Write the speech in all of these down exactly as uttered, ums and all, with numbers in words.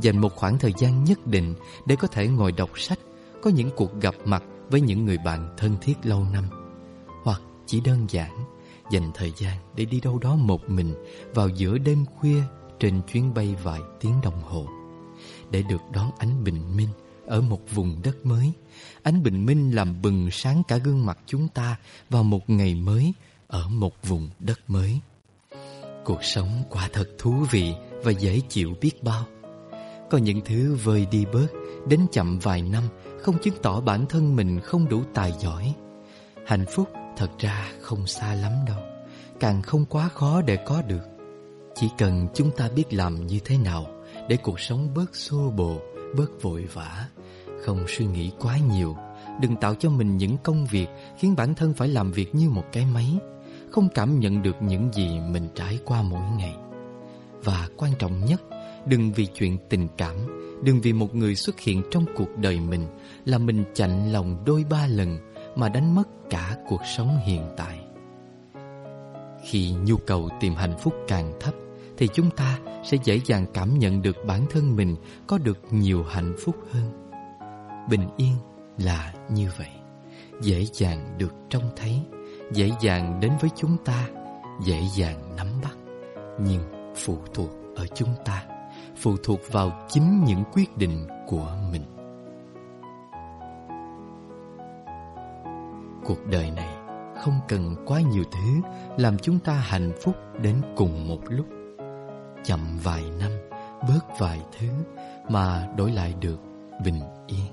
dành một khoảng thời gian nhất định để có thể ngồi đọc sách, có những cuộc gặp mặt với những người bạn thân thiết lâu năm. Hoặc chỉ đơn giản dành thời gian để đi đâu đó một mình vào giữa đêm khuya trên chuyến bay vài tiếng đồng hồ, để được đón ánh bình minh ở một vùng đất mới. Ánh bình minh làm bừng sáng cả gương mặt chúng ta vào một ngày mới ở một vùng đất mới. Cuộc sống quả thật thú vị và dễ chịu biết bao. Có những thứ vơi đi bớt, đến chậm vài năm, không chứng tỏ bản thân mình không đủ tài giỏi. Hạnh phúc thật ra không xa lắm đâu, càng không quá khó để có được. Chỉ cần chúng ta biết làm như thế nào để cuộc sống bớt xô bồ, bớt vội vã, không suy nghĩ quá nhiều, đừng tạo cho mình những công việc khiến bản thân phải làm việc như một cái máy, không cảm nhận được những gì mình trải qua mỗi ngày. Và quan trọng nhất, đừng vì chuyện tình cảm, đừng vì một người xuất hiện trong cuộc đời mình là mình chạnh lòng đôi ba lần mà đánh mất cả cuộc sống hiện tại. Khi nhu cầu tìm hạnh phúc càng thấp thì chúng ta sẽ dễ dàng cảm nhận được bản thân mình có được nhiều hạnh phúc hơn. Bình yên là như vậy, dễ dàng được trông thấy, dễ dàng đến với chúng ta, dễ dàng nắm bắt, nhưng phụ thuộc ở chúng ta, phụ thuộc vào chính những quyết định của mình. Cuộc đời này không cần quá nhiều thứ làm chúng ta hạnh phúc đến cùng một lúc. Chậm vài năm, bớt vài thứ mà đổi lại được bình yên.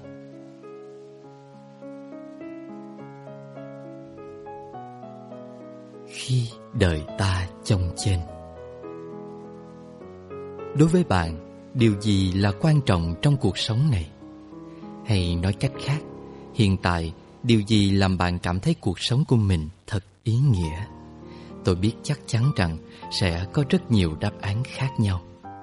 Khi đời ta chông chênh. Đối với bạn, điều gì là quan trọng trong cuộc sống này? Hay nói cách khác, hiện tại điều gì làm bạn cảm thấy cuộc sống của mình thật ý nghĩa? Tôi biết chắc chắn rằng sẽ có rất nhiều đáp án khác nhau.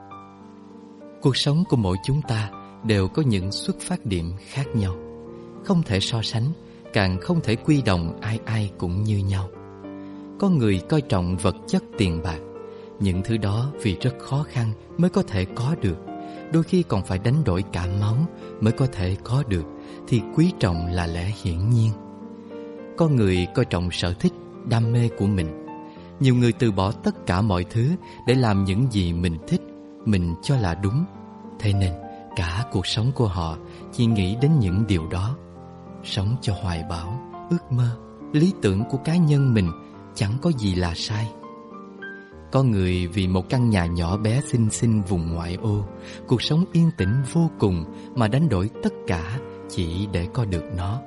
Cuộc sống của mỗi chúng ta đều có những xuất phát điểm khác nhau. Không thể so sánh, càng không thể quy đồng ai ai cũng như nhau. Có người coi trọng vật chất tiền bạc. Những thứ đó vì rất khó khăn mới có thể có được, đôi khi còn phải đánh đổi cả máu mới có thể có được, thì quý trọng là lẽ hiển nhiên. Có người coi trọng sở thích, đam mê của mình. Nhiều người từ bỏ tất cả mọi thứ để làm những gì mình thích, mình cho là đúng. Thế nên cả cuộc sống của họ chỉ nghĩ đến những điều đó. Sống cho hoài bão, ước mơ, lý tưởng của cá nhân mình chẳng có gì là sai. Có người vì một căn nhà nhỏ bé xinh xinh vùng ngoại ô, cuộc sống yên tĩnh vô cùng mà đánh đổi tất cả chỉ để có được nó.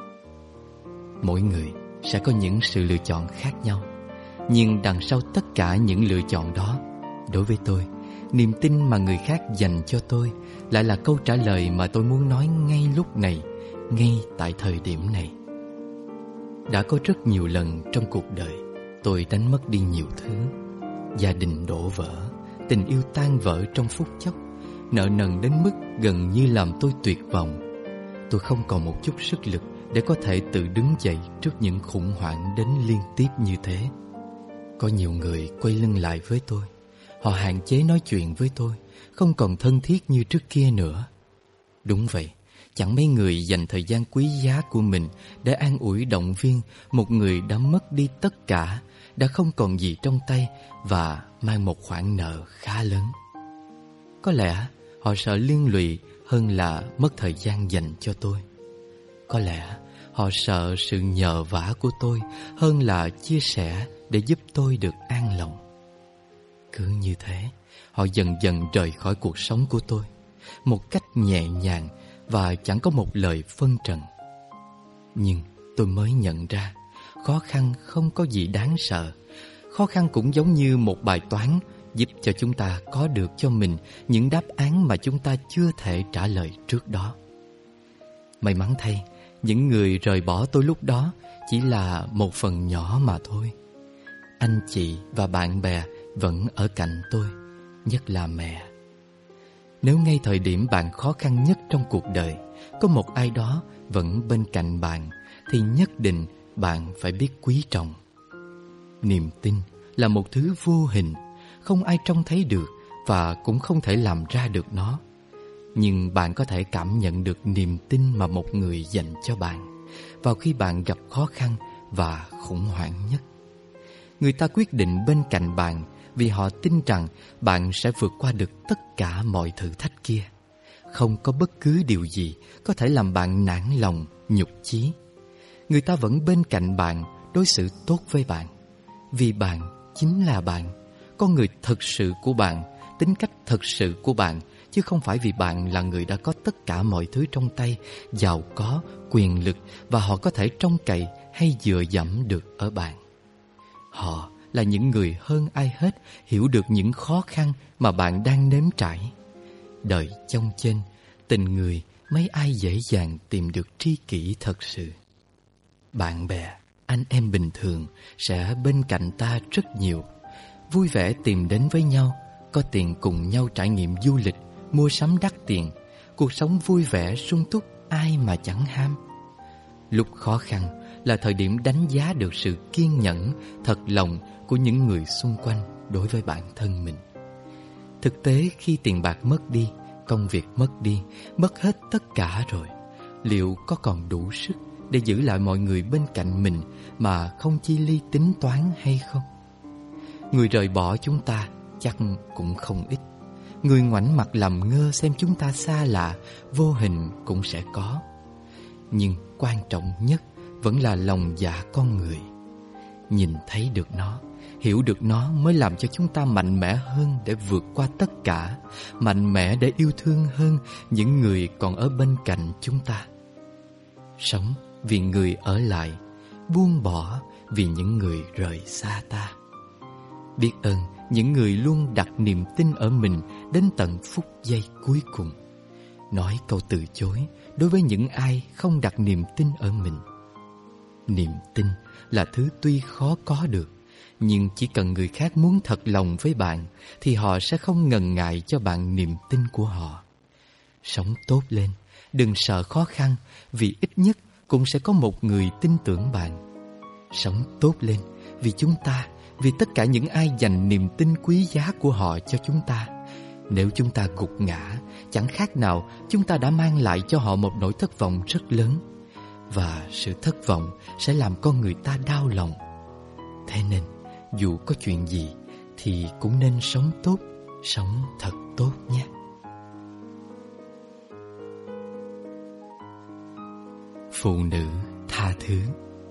Mỗi người sẽ có những sự lựa chọn khác nhau, nhưng đằng sau tất cả những lựa chọn đó, đối với tôi, niềm tin mà người khác dành cho tôi lại là câu trả lời mà tôi muốn nói ngay lúc này, ngay tại thời điểm này. Đã có rất nhiều lần trong cuộc đời tôi đánh mất đi nhiều thứ. Gia đình đổ vỡ, tình yêu tan vỡ trong phút chốc, nợ nần đến mức gần như làm tôi tuyệt vọng. Tôi không còn một chút sức lực để có thể tự đứng dậy trước những khủng hoảng đến liên tiếp như thế. Có nhiều người quay lưng lại với tôi. Họ hạn chế nói chuyện với tôi, không còn thân thiết như trước kia nữa. Đúng vậy, chẳng mấy người dành thời gian quý giá của mình để an ủi động viên một người đã mất đi tất cả, đã không còn gì trong tay và mang một khoản nợ khá lớn. Có lẽ họ sợ liên lụy hơn là mất thời gian dành cho tôi. Có lẽ họ sợ sự nhờ vả của tôi hơn là chia sẻ để giúp tôi được an lòng. Cứ như thế, họ dần dần rời khỏi cuộc sống của tôi một cách nhẹ nhàng và chẳng có một lời phân trần. Nhưng tôi mới nhận ra, khó khăn không có gì đáng sợ. Khó khăn cũng giống như một bài toán, giúp cho chúng ta có được cho mình những đáp án mà chúng ta chưa thể trả lời trước đó. May mắn thay, những người rời bỏ tôi lúc đó chỉ là một phần nhỏ mà thôi. Anh chị và bạn bè vẫn ở cạnh tôi, nhất là mẹ. Nếu ngay thời điểm bạn khó khăn nhất trong cuộc đời, có một ai đó vẫn bên cạnh bạn, thì nhất định bạn phải biết quý trọng. Niềm tin là một thứ vô hình, không ai trông thấy được và cũng không thể làm ra được nó. Nhưng bạn có thể cảm nhận được niềm tin mà một người dành cho bạn vào khi bạn gặp khó khăn và khủng hoảng nhất. Người ta quyết định bên cạnh bạn vì họ tin rằng bạn sẽ vượt qua được tất cả mọi thử thách kia. Không có bất cứ điều gì có thể làm bạn nản lòng, nhục chí. Người ta vẫn bên cạnh bạn, đối xử tốt với bạn. Vì bạn chính là bạn, con người thật sự của bạn, tính cách thật sự của bạn, chứ không phải vì bạn là người đã có tất cả mọi thứ trong tay, giàu có, quyền lực và họ có thể trông cậy hay dựa dẫm được ở bạn. Họ là những người hơn ai hết hiểu được những khó khăn mà bạn đang nếm trải. Đời chông chênh, tình người mấy ai dễ dàng tìm được tri kỷ thật sự. Bạn bè, anh em bình thường sẽ bên cạnh ta rất nhiều, vui vẻ tìm đến với nhau, có tiền cùng nhau trải nghiệm du lịch, mua sắm đắt tiền, cuộc sống vui vẻ sung túc, ai mà chẳng ham. Lúc khó khăn là thời điểm đánh giá được sự kiên nhẫn, thật lòng của những người xung quanh đối với bản thân mình. Thực tế khi tiền bạc mất đi, công việc mất đi, mất hết tất cả rồi, liệu có còn đủ sức để giữ lại mọi người bên cạnh mình mà không chi ly tính toán hay không? Người rời bỏ chúng ta chắc cũng không ít. Người ngoảnh mặt làm ngơ xem chúng ta xa lạ, vô hình cũng sẽ có. Nhưng quan trọng nhất vẫn là lòng dạ con người. Nhìn thấy được nó, hiểu được nó mới làm cho chúng ta mạnh mẽ hơn để vượt qua tất cả, mạnh mẽ để yêu thương hơn những người còn ở bên cạnh chúng ta. Sống vì người ở lại, buông bỏ vì những người rời xa ta. Biết ơn những người luôn đặt niềm tin ở mình đến tận phút giây cuối cùng. Nói câu từ chối đối với những ai không đặt niềm tin ở mình. Niềm tin là thứ tuy khó có được, nhưng chỉ cần người khác muốn thật lòng với bạn thì họ sẽ không ngần ngại cho bạn niềm tin của họ. Sống tốt lên, đừng sợ khó khăn, vì ít nhất cũng sẽ có một người tin tưởng bạn. Sống tốt lên vì chúng ta, vì tất cả những ai dành niềm tin quý giá của họ cho chúng ta. Nếu chúng ta gục ngã, chẳng khác nào chúng ta đã mang lại cho họ một nỗi thất vọng rất lớn. Và sự thất vọng sẽ làm con người ta đau lòng. Thế nên, dù có chuyện gì thì cũng nên sống tốt, sống thật tốt nhé. Phụ nữ tha thứ.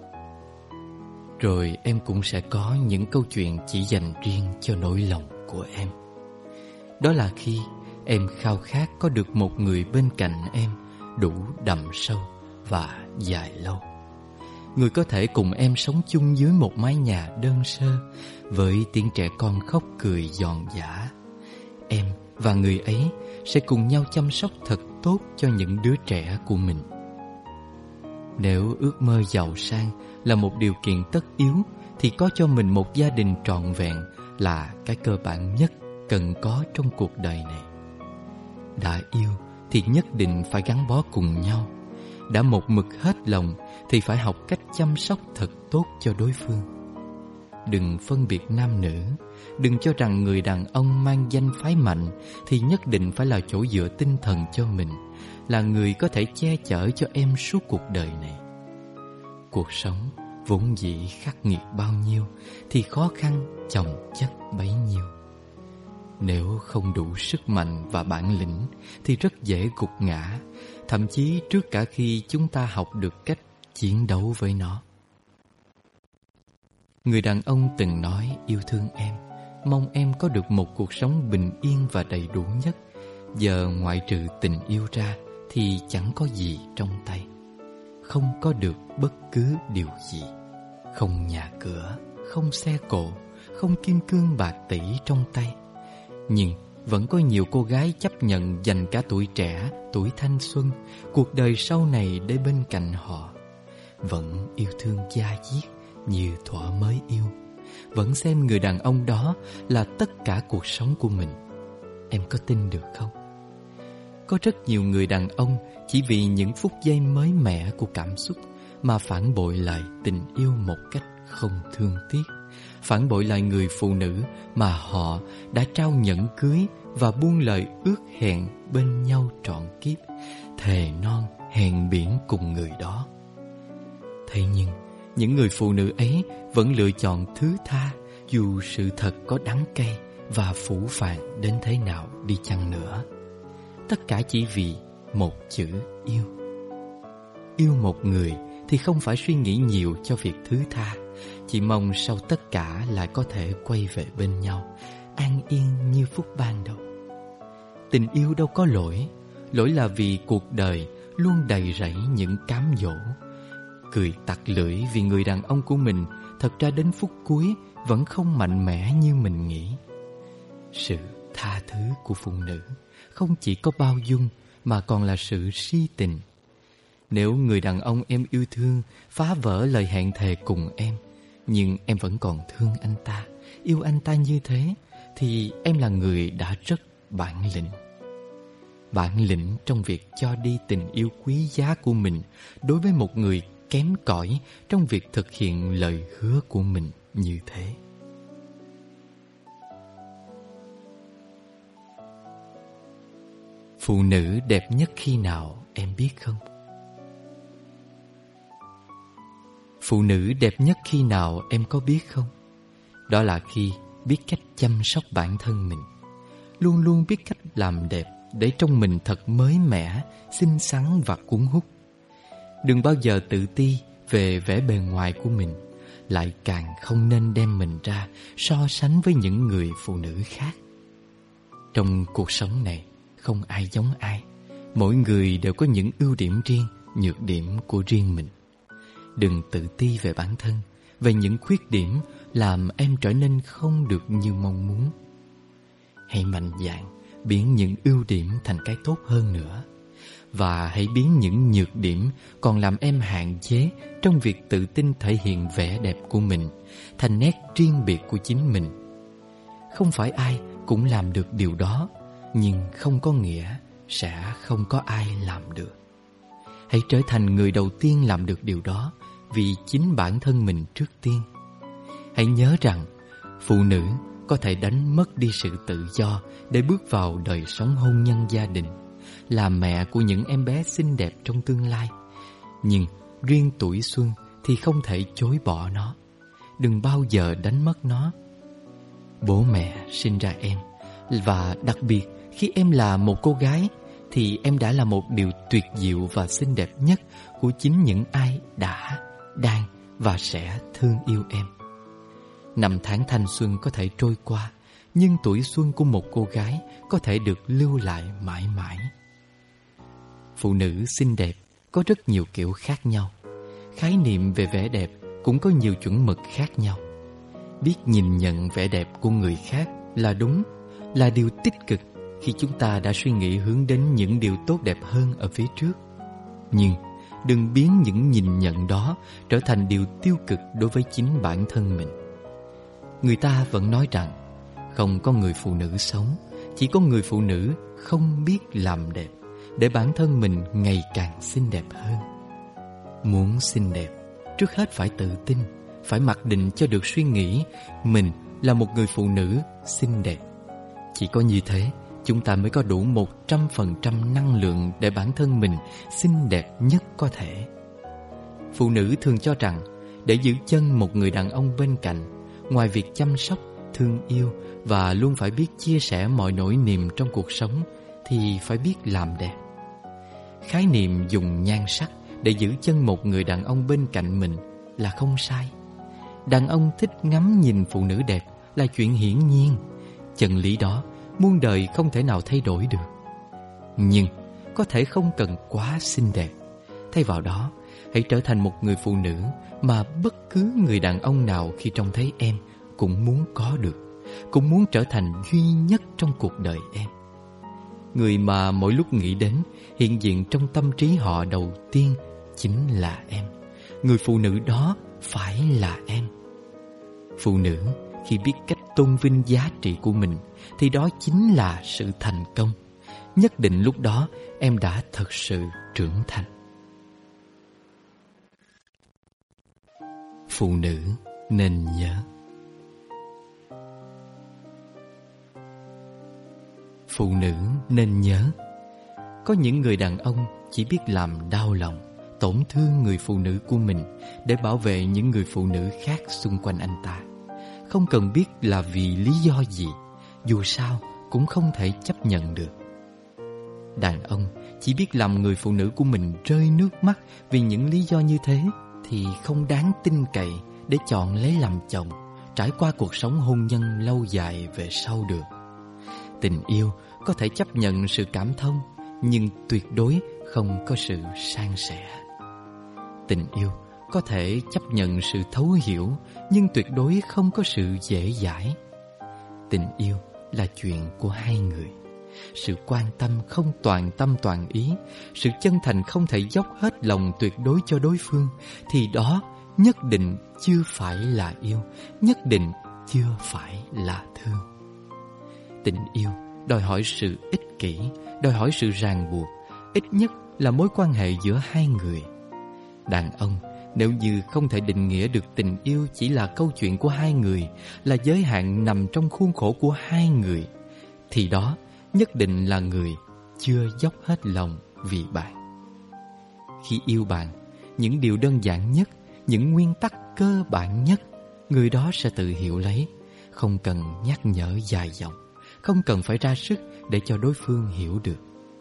Rồi em cũng sẽ có những câu chuyện chỉ dành riêng cho nỗi lòng của em. Đó là khi em khao khát có được một người bên cạnh em đủ đậm sâu và dài lâu. Người có thể cùng em sống chung dưới một mái nhà đơn sơ, với tiếng trẻ con khóc cười giòn giã. Em và người ấy sẽ cùng nhau chăm sóc thật tốt cho những đứa trẻ của mình. Nếu ước mơ giàu sang là một điều kiện tất yếu, thì có cho mình một gia đình trọn vẹn là cái cơ bản nhất cần có trong cuộc đời này. Đã yêu thì nhất định phải gắn bó cùng nhau. Đã một mực hết lòng thì phải học cách chăm sóc thật tốt cho đối phương. Đừng phân biệt nam nữ. Đừng cho rằng người đàn ông mang danh phái mạnh thì nhất định phải là chỗ dựa tinh thần cho mình, là người có thể che chở cho em suốt cuộc đời này. Cuộc sống vốn dĩ khắc nghiệt bao nhiêu thì khó khăn chồng chất bấy nhiêu. Nếu không đủ sức mạnh và bản lĩnh thì rất dễ gục ngã, thậm chí trước cả khi chúng ta học được cách chiến đấu với nó. Người đàn ông từng nói yêu thương em, mong em có được một cuộc sống bình yên và đầy đủ nhất. Giờ ngoại trừ tình yêu ra thì chẳng có gì trong tay. Không có được bất cứ điều gì. Không nhà cửa, không xe cộ, không kim cương bạc tỷ trong tay. Nhưng vẫn có nhiều cô gái chấp nhận dành cả tuổi trẻ, tuổi thanh xuân, cuộc đời sau này để bên cạnh họ. Vẫn yêu thương da diết như thuở mới yêu. Vẫn xem người đàn ông đó là tất cả cuộc sống của mình. Em có tin được không? Có rất nhiều người đàn ông chỉ vì những phút giây mới mẻ của cảm xúc mà phản bội lại tình yêu một cách không thương tiếc. phản bội lại người phụ nữ mà họ đã trao nhẫn cưới và buông lời ước hẹn bên nhau trọn kiếp, thề non hẹn biển cùng người đó. Thế nhưng những người phụ nữ ấy vẫn lựa chọn thứ tha, dù sự thật có đắng cay và phũ phàng đến thế nào đi chăng nữa. Tất cả chỉ vì một chữ yêu. Yêu một người thì không phải suy nghĩ nhiều cho việc thứ tha, chỉ mong sau tất cả lại có thể quay về bên nhau, an yên như phút ban đầu. Tình yêu đâu có lỗi, lỗi là vì cuộc đời luôn đầy rẫy những cám dỗ. Cười tặc lưỡi vì người đàn ông của mình thật ra đến phút cuối vẫn không mạnh mẽ như mình nghĩ. Sự tha thứ của phụ nữ không chỉ có bao dung mà còn là sự si tình. Nếu người đàn ông em yêu thương phá vỡ lời hẹn thề cùng em, nhưng em vẫn còn thương anh ta, yêu anh ta như thế, thì em là người đã rất bản lĩnh. Bản lĩnh trong việc cho đi tình yêu quý giá của mình đối với một người kém cỏi trong việc thực hiện lời hứa của mình như thế. Phụ nữ đẹp nhất khi nào em biết không? Phụ nữ đẹp nhất khi nào em có biết không? Đó là khi biết cách chăm sóc bản thân mình, luôn luôn biết cách làm đẹp để trong mình thật mới mẻ, xinh xắn và cuốn hút. Đừng bao giờ tự ti về vẻ bề ngoài của mình, lại càng không nên đem mình ra so sánh với những người phụ nữ khác. Trong cuộc sống này, không ai giống ai. Mỗi người đều có những ưu điểm riêng, nhược điểm của riêng mình. Đừng tự ti về bản thân, về những khuyết điểm làm em trở nên không được như mong muốn. Hãy mạnh dạn biến những ưu điểm thành cái tốt hơn nữa. Và hãy biến những nhược điểm còn làm em hạn chế trong việc tự tin thể hiện vẻ đẹp của mình thành nét riêng biệt của chính mình. Không phải ai cũng làm được điều đó, nhưng không có nghĩa sẽ không có ai làm được. Hãy trở thành người đầu tiên làm được điều đó vì chính bản thân mình trước tiên. Hãy nhớ rằng phụ nữ có thể đánh mất đi sự tự do để bước vào đời sống hôn nhân gia đình, làm mẹ của những em bé xinh đẹp trong tương lai. Nhưng riêng tuổi xuân thì không thể chối bỏ nó. Đừng bao giờ đánh mất nó. Bố mẹ sinh ra em, và đặc biệt khi em là một cô gái, thì em đã là một điều tuyệt diệu và xinh đẹp nhất của chính những ai đã, đang và sẽ thương yêu em. Năm tháng thanh xuân có thể trôi qua, nhưng tuổi xuân của một cô gái có thể được lưu lại mãi mãi. Phụ nữ xinh đẹp có rất nhiều kiểu khác nhau. Khái niệm về vẻ đẹp cũng có nhiều chuẩn mực khác nhau. Biết nhìn nhận vẻ đẹp của người khác là đúng, là điều tích cực khi chúng ta đã suy nghĩ hướng đến những điều tốt đẹp hơn ở phía trước. Nhưng đừng biến những nhìn nhận đó trở thành điều tiêu cực đối với chính bản thân mình. Người ta vẫn nói rằng không có người phụ nữ xấu, chỉ có người phụ nữ không biết làm đẹp để bản thân mình ngày càng xinh đẹp hơn. Muốn xinh đẹp, trước hết phải tự tin, phải mặc định cho được suy nghĩ mình là một người phụ nữ xinh đẹp. Chỉ có như thế, chúng ta mới có đủ một trăm phần trăm năng lượng để bản thân mình xinh đẹp nhất có thể. Phụ nữ thường cho rằng để giữ chân một người đàn ông bên cạnh, ngoài việc chăm sóc, thương yêu và luôn phải biết chia sẻ mọi nỗi niềm trong cuộc sống, thì phải biết làm đẹp. Khái niệm dùng nhan sắc để giữ chân một người đàn ông bên cạnh mình là không sai. Đàn ông thích ngắm nhìn phụ nữ đẹp là chuyện hiển nhiên. Chân lý đó muôn đời không thể nào thay đổi được. Nhưng có thể không cần quá xinh đẹp. Thay vào đó, hãy trở thành một người phụ nữ mà bất cứ người đàn ông nào khi trông thấy em cũng muốn có được, cũng muốn trở thành duy nhất trong cuộc đời em. Người mà mỗi lúc nghĩ đến, hiện diện trong tâm trí họ đầu tiên chính là em. Người phụ nữ đó phải là em. Phụ nữ khi biết cách tôn vinh giá trị của mình thì đó chính là sự thành công. Nhất định lúc đó em đã thật sự trưởng thành. Phụ nữ nên nhớ, Phụ nữ nên nhớ, có những người đàn ông chỉ biết làm đau lòng, tổn thương người phụ nữ của mình để bảo vệ những người phụ nữ khác xung quanh anh ta. Không cần biết là vì lý do gì, dù sao cũng không thể chấp nhận được. Đàn ông chỉ biết làm người phụ nữ của mình rơi nước mắt vì những lý do như thế thì không đáng tin cậy để chọn lấy làm chồng, trải qua cuộc sống hôn nhân lâu dài về sau được. Tình yêu có thể chấp nhận sự cảm thông, nhưng tuyệt đối không có sự san sẻ. Tình yêu có thể chấp nhận sự thấu hiểu, nhưng tuyệt đối không có sự dễ dãi. Tình yêu là chuyện của hai người. Sự quan tâm không toàn tâm toàn ý, sự chân thành không thể dốc hết lòng tuyệt đối cho đối phương, thì đó nhất định chưa phải là yêu, nhất định chưa phải là thương. Tình yêu đòi hỏi sự ích kỷ, đòi hỏi sự ràng buộc, ít nhất là mối quan hệ giữa hai người. Đàn ông nếu như không thể định nghĩa được tình yêu chỉ là câu chuyện của hai người, là giới hạn nằm trong khuôn khổ của hai người, thì đó nhất định là người chưa dốc hết lòng vì bạn. Khi yêu bạn, những điều đơn giản nhất, những nguyên tắc cơ bản nhất, người đó sẽ tự hiểu lấy, không cần nhắc nhở dài dòng, không cần phải ra sức để cho đối phương hiểu được.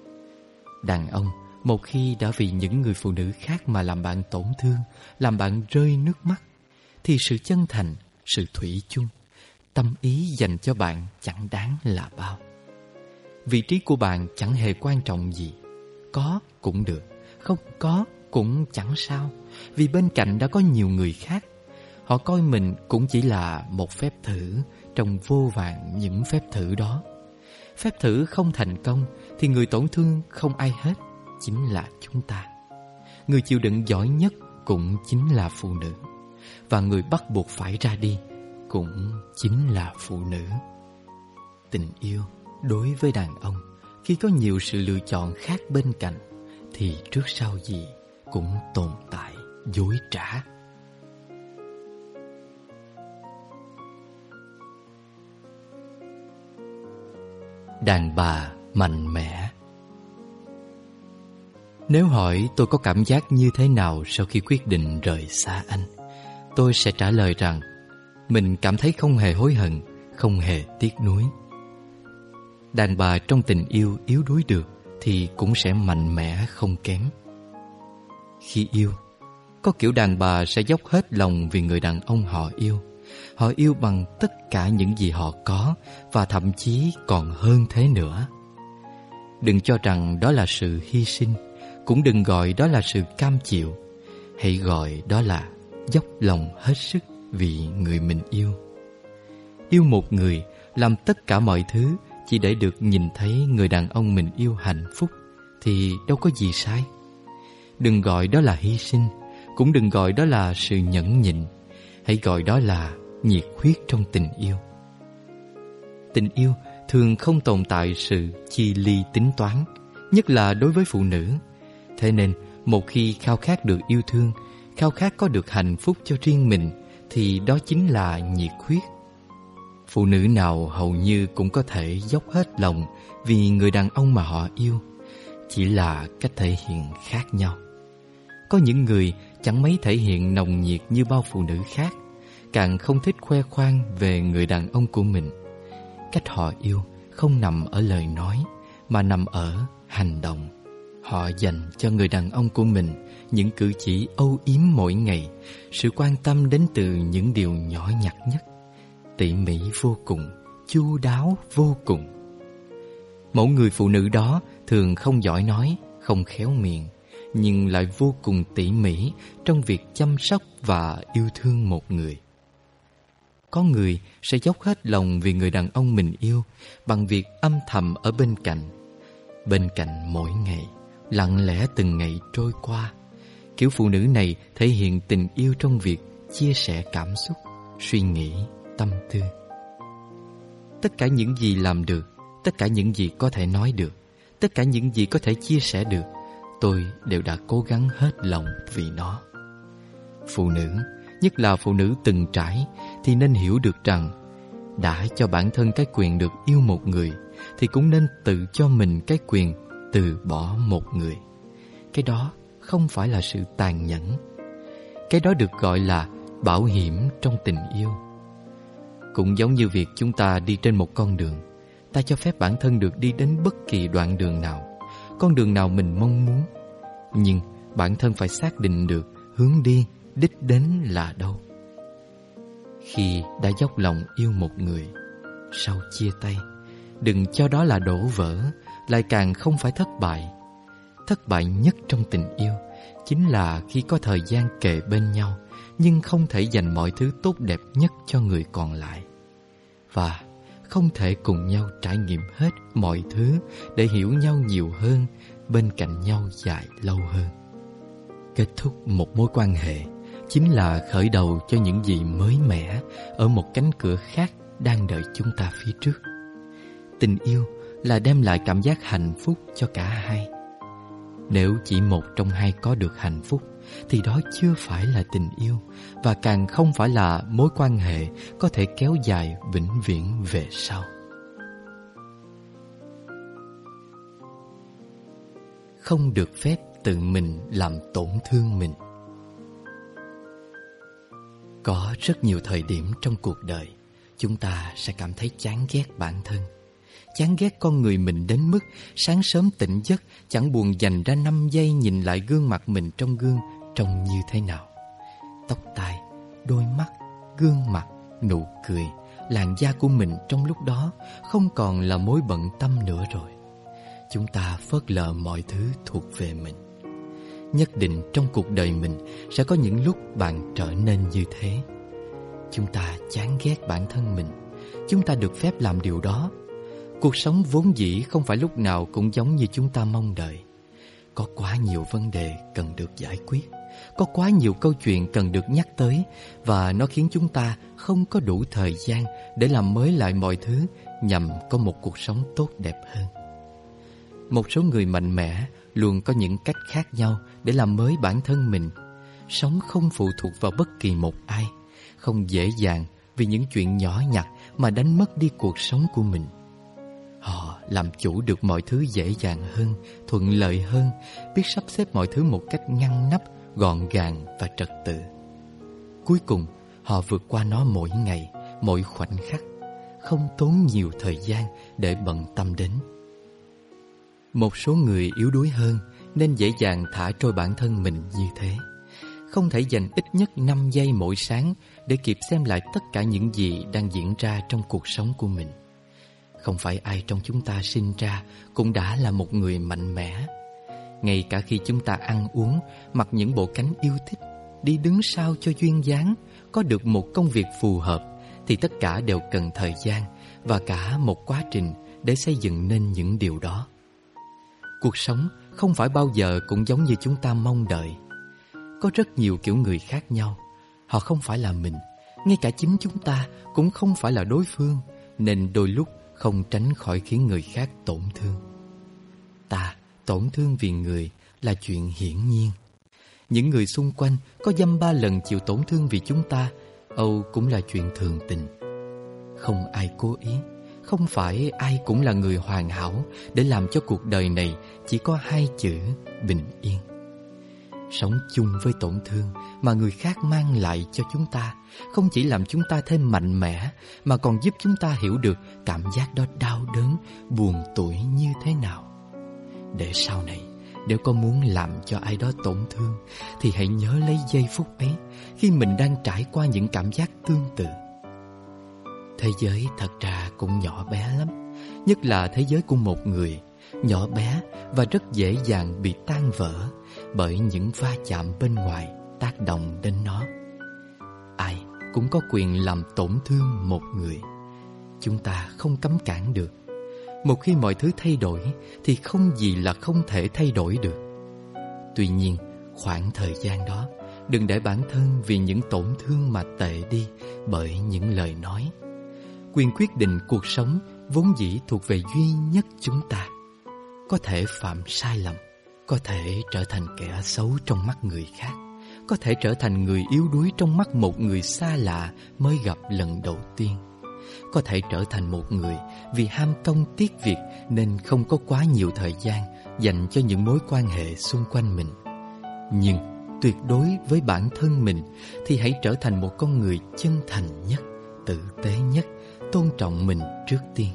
Đàn ông một khi đã vì những người phụ nữ khác mà làm bạn tổn thương, làm bạn rơi nước mắt, thì sự chân thành, sự thủy chung, tâm ý dành cho bạn chẳng đáng là bao. Vị trí của bạn chẳng hề quan trọng gì. Có cũng được, không có cũng chẳng sao, vì bên cạnh đã có nhiều người khác. Họ coi mình cũng chỉ là một phép thử trong vô vàn những phép thử đó. Phép thử không thành công thì người tổn thương không ai hết, chính là chúng ta. Người chịu đựng giỏi nhất cũng chính là phụ nữ, và người bắt buộc phải ra đi cũng chính là phụ nữ. Tình yêu đối với đàn ông, khi có nhiều sự lựa chọn khác bên cạnh, thì trước sau gì cũng tồn tại dối trá. Đàn bà mạnh mẽ. Nếu hỏi tôi có cảm giác như thế nào sau khi quyết định rời xa anh, tôi sẽ trả lời rằng mình cảm thấy không hề hối hận, không hề tiếc nuối. Đàn bà trong tình yêu yếu đuối được thì cũng sẽ mạnh mẽ không kém. Khi yêu, có kiểu đàn bà sẽ dốc hết lòng vì người đàn ông họ yêu. Họ yêu bằng tất cả những gì họ có, và thậm chí còn hơn thế nữa. Đừng cho rằng đó là sự hy sinh, cũng đừng gọi đó là sự cam chịu. Hãy gọi đó là dốc lòng hết sức vì người mình yêu. Yêu một người, làm tất cả mọi thứ chỉ để được nhìn thấy người đàn ông mình yêu hạnh phúc, thì đâu có gì sai. Đừng gọi đó là hy sinh, cũng đừng gọi đó là sự nhẫn nhịn. Hãy gọi đó là nhiệt huyết trong tình yêu. Tình yêu thường không tồn tại sự chi ly tính toán, nhất là đối với phụ nữ. Thế nên một khi khao khát được yêu thương, khao khát có được hạnh phúc cho riêng mình, thì đó chính là nhiệt huyết. Phụ nữ nào hầu như cũng có thể dốc hết lòng vì người đàn ông mà họ yêu, chỉ là cách thể hiện khác nhau. Có những người chẳng mấy thể hiện nồng nhiệt như bao phụ nữ khác, càng không thích khoe khoang về người đàn ông của mình. Cách họ yêu không nằm ở lời nói, mà nằm ở hành động. Họ dành cho người đàn ông của mình những cử chỉ âu yếm mỗi ngày, sự quan tâm đến từ những điều nhỏ nhặt nhất, tỉ mỉ vô cùng, chu đáo vô cùng. Mẫu người phụ nữ đó thường không giỏi nói, không khéo miệng, nhưng lại vô cùng tỉ mỉ trong việc chăm sóc và yêu thương một người. Có người sẽ dốc hết lòng vì người đàn ông mình yêu bằng việc âm thầm ở bên cạnh. Bên cạnh mỗi ngày, lặng lẽ từng ngày trôi qua. Kiểu phụ nữ này thể hiện tình yêu trong việc chia sẻ cảm xúc, suy nghĩ, tâm tư. Tất cả những gì làm được, tất cả những gì có thể nói được, tất cả những gì có thể chia sẻ được, tôi đều đã cố gắng hết lòng vì nó. Phụ nữ, nhất là phụ nữ từng trải, thì nên hiểu được rằng đã cho bản thân cái quyền được yêu một người, thì cũng nên tự cho mình cái quyền từ bỏ một người. Cái đó không phải là sự tàn nhẫn. Cái đó được gọi là bảo hiểm trong tình yêu. Cũng giống như việc chúng ta đi trên một con đường, ta cho phép bản thân được đi đến bất kỳ đoạn đường nào, con đường nào mình mong muốn. Nhưng bản thân phải xác định được hướng đi, đích đến là đâu. Khi đã dốc lòng yêu một người, sau chia tay, đừng cho đó là đổ vỡ, lại càng không phải thất bại. Thất bại nhất trong tình yêu chính là khi có thời gian kề bên nhau, nhưng không thể dành mọi thứ tốt đẹp nhất cho người còn lại, và không thể cùng nhau trải nghiệm hết mọi thứ để hiểu nhau nhiều hơn, bên cạnh nhau dài lâu hơn. Kết thúc một mối quan hệ chính là khởi đầu cho những gì mới mẻ ở một cánh cửa khác đang đợi chúng ta phía trước. Tình yêu là đem lại cảm giác hạnh phúc cho cả hai. Nếu chỉ một trong hai có được hạnh phúc thì đó chưa phải là tình yêu, và càng không phải là mối quan hệ có thể kéo dài vĩnh viễn về sau. Không được phép tự mình làm tổn thương mình. Có rất nhiều thời điểm trong cuộc đời chúng ta sẽ cảm thấy chán ghét bản thân, chán ghét con người mình đến mức sáng sớm tỉnh giấc chẳng buồn dành ra năm giây nhìn lại gương mặt mình trong gương trông như thế nào. Tóc tai, đôi mắt, gương mặt, nụ cười, làn da của mình trong lúc đó không còn là mối bận tâm nữa rồi. Chúng ta phớt lờ mọi thứ thuộc về mình. Nhất định trong cuộc đời mình sẽ có những lúc bạn trở nên như thế. Chúng ta chán ghét bản thân mình. Chúng ta được phép làm điều đó. Cuộc sống vốn dĩ không phải lúc nào cũng giống như chúng ta mong đợi. Có quá nhiều vấn đề cần được giải quyết, có quá nhiều câu chuyện cần được nhắc tới, và nó khiến chúng ta không có đủ thời gian để làm mới lại mọi thứ nhằm có một cuộc sống tốt đẹp hơn. Một số người mạnh mẽ luôn có những cách khác nhau để làm mới bản thân mình. Sống không phụ thuộc vào bất kỳ một ai, không dễ dàng vì những chuyện nhỏ nhặt mà đánh mất đi cuộc sống của mình. Họ làm chủ được mọi thứ dễ dàng hơn, thuận lợi hơn, biết sắp xếp mọi thứ một cách ngăn nắp, gọn gàng và trật tự. Cuối cùng, họ vượt qua nó mỗi ngày, mỗi khoảnh khắc, không tốn nhiều thời gian để bận tâm đến. Một số người yếu đuối hơn nên dễ dàng thả trôi bản thân mình như thế. Không thể dành ít nhất năm giây mỗi sáng để kịp xem lại tất cả những gì đang diễn ra trong cuộc sống của mình. Không phải ai trong chúng ta sinh ra cũng đã là một người mạnh mẽ. Ngay cả khi chúng ta ăn uống, mặc những bộ cánh yêu thích, đi đứng sao cho duyên dáng, có được một công việc phù hợp, thì tất cả đều cần thời gian và cả một quá trình để xây dựng nên những điều đó. Cuộc sống không phải bao giờ cũng giống như chúng ta mong đợi. Có rất nhiều kiểu người khác nhau. Họ không phải là mình. Ngay cả chính chúng ta cũng không phải là đối phương, nên đôi lúc không tránh khỏi khiến người khác tổn thương. Ta tổn thương vì người là chuyện hiển nhiên. Những người xung quanh có dăm ba lần chịu tổn thương vì chúng ta, âu cũng là chuyện thường tình. Không ai cố ý, không phải ai cũng là người hoàn hảo để làm cho cuộc đời này chỉ có hai chữ bình yên. Sống chung với tổn thương mà người khác mang lại cho chúng ta không chỉ làm chúng ta thêm mạnh mẽ, mà còn giúp chúng ta hiểu được cảm giác đó đau đớn, buồn tủi như thế nào. Để sau này, nếu có muốn làm cho ai đó tổn thương, thì hãy nhớ lấy giây phút ấy khi mình đang trải qua những cảm giác tương tự. Thế giới thật ra cũng nhỏ bé lắm, nhất là thế giới của một người, nhỏ bé và rất dễ dàng bị tan vỡ bởi những va chạm bên ngoài tác động đến nó. Ai cũng có quyền làm tổn thương một người. Chúng ta không cấm cản được. Một khi mọi thứ thay đổi thì không gì là không thể thay đổi được. Tuy nhiên, khoảng thời gian đó, đừng để bản thân vì những tổn thương mà tệ đi bởi những lời nói. Quyền quyết định cuộc sống vốn dĩ thuộc về duy nhất chúng ta. Có thể phạm sai lầm, có thể trở thành kẻ xấu trong mắt người khác, có thể trở thành người yếu đuối trong mắt một người xa lạ mới gặp lần đầu tiên. có thể trở thành một người vì ham công tiếc việc nên không có quá nhiều thời gian dành cho những mối quan hệ xung quanh mình. Nhưng tuyệt đối với bản thân mình thì hãy trở thành một con người chân thành nhất, tử tế nhất, tôn trọng mình trước tiên.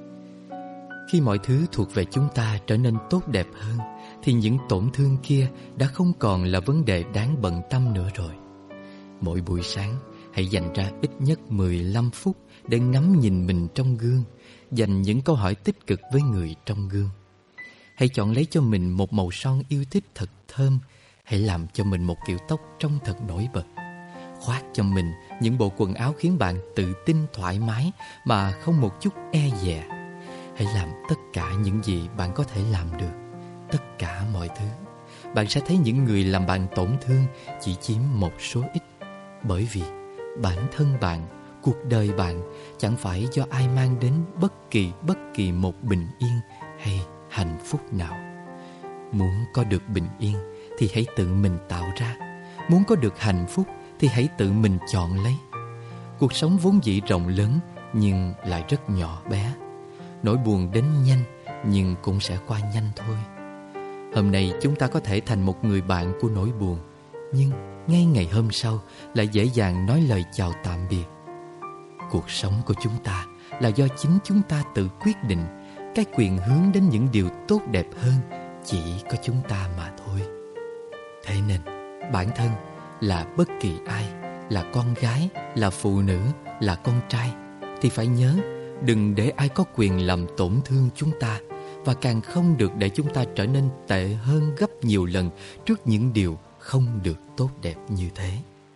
Khi mọi thứ thuộc về chúng ta trở nên tốt đẹp hơn thì những tổn thương kia đã không còn là vấn đề đáng bận tâm nữa rồi. Mỗi buổi sáng, hãy dành ra ít nhất mười lăm phút để ngắm nhìn mình trong gương, dành những câu hỏi tích cực với người trong gương. Hãy chọn lấy cho mình một màu son yêu thích thật thơm. Hãy làm cho mình một kiểu tóc trông thật nổi bật. Khoác cho mình những bộ quần áo khiến bạn tự tin thoải mái mà không một chút e dè. Hãy làm tất cả những gì bạn có thể làm được, tất cả mọi thứ. Bạn sẽ thấy những người làm bạn tổn thương chỉ chiếm một số ít. Bởi vì bản thân bạn, cuộc đời bạn chẳng phải do ai mang đến bất kỳ bất kỳ một bình yên hay hạnh phúc nào. Muốn có được bình yên thì hãy tự mình tạo ra. Muốn có được hạnh phúc thì hãy tự mình chọn lấy. Cuộc sống vốn dĩ rộng lớn nhưng lại rất nhỏ bé. Nỗi buồn đến nhanh nhưng cũng sẽ qua nhanh thôi. Hôm nay chúng ta có thể thành một người bạn của nỗi buồn, nhưng ngay ngày hôm sau lại dễ dàng nói lời chào tạm biệt. Cuộc sống của chúng ta là do chính chúng ta tự quyết định. Cái quyền hướng đến những điều tốt đẹp hơn chỉ có chúng ta mà thôi. Thế nên bản thân là bất kỳ ai, là con gái, là phụ nữ, là con trai, thì phải nhớ đừng để ai có quyền làm tổn thương chúng ta, và càng không được để chúng ta trở nên tệ hơn gấp nhiều lần trước những điều không được tốt đẹp như thế.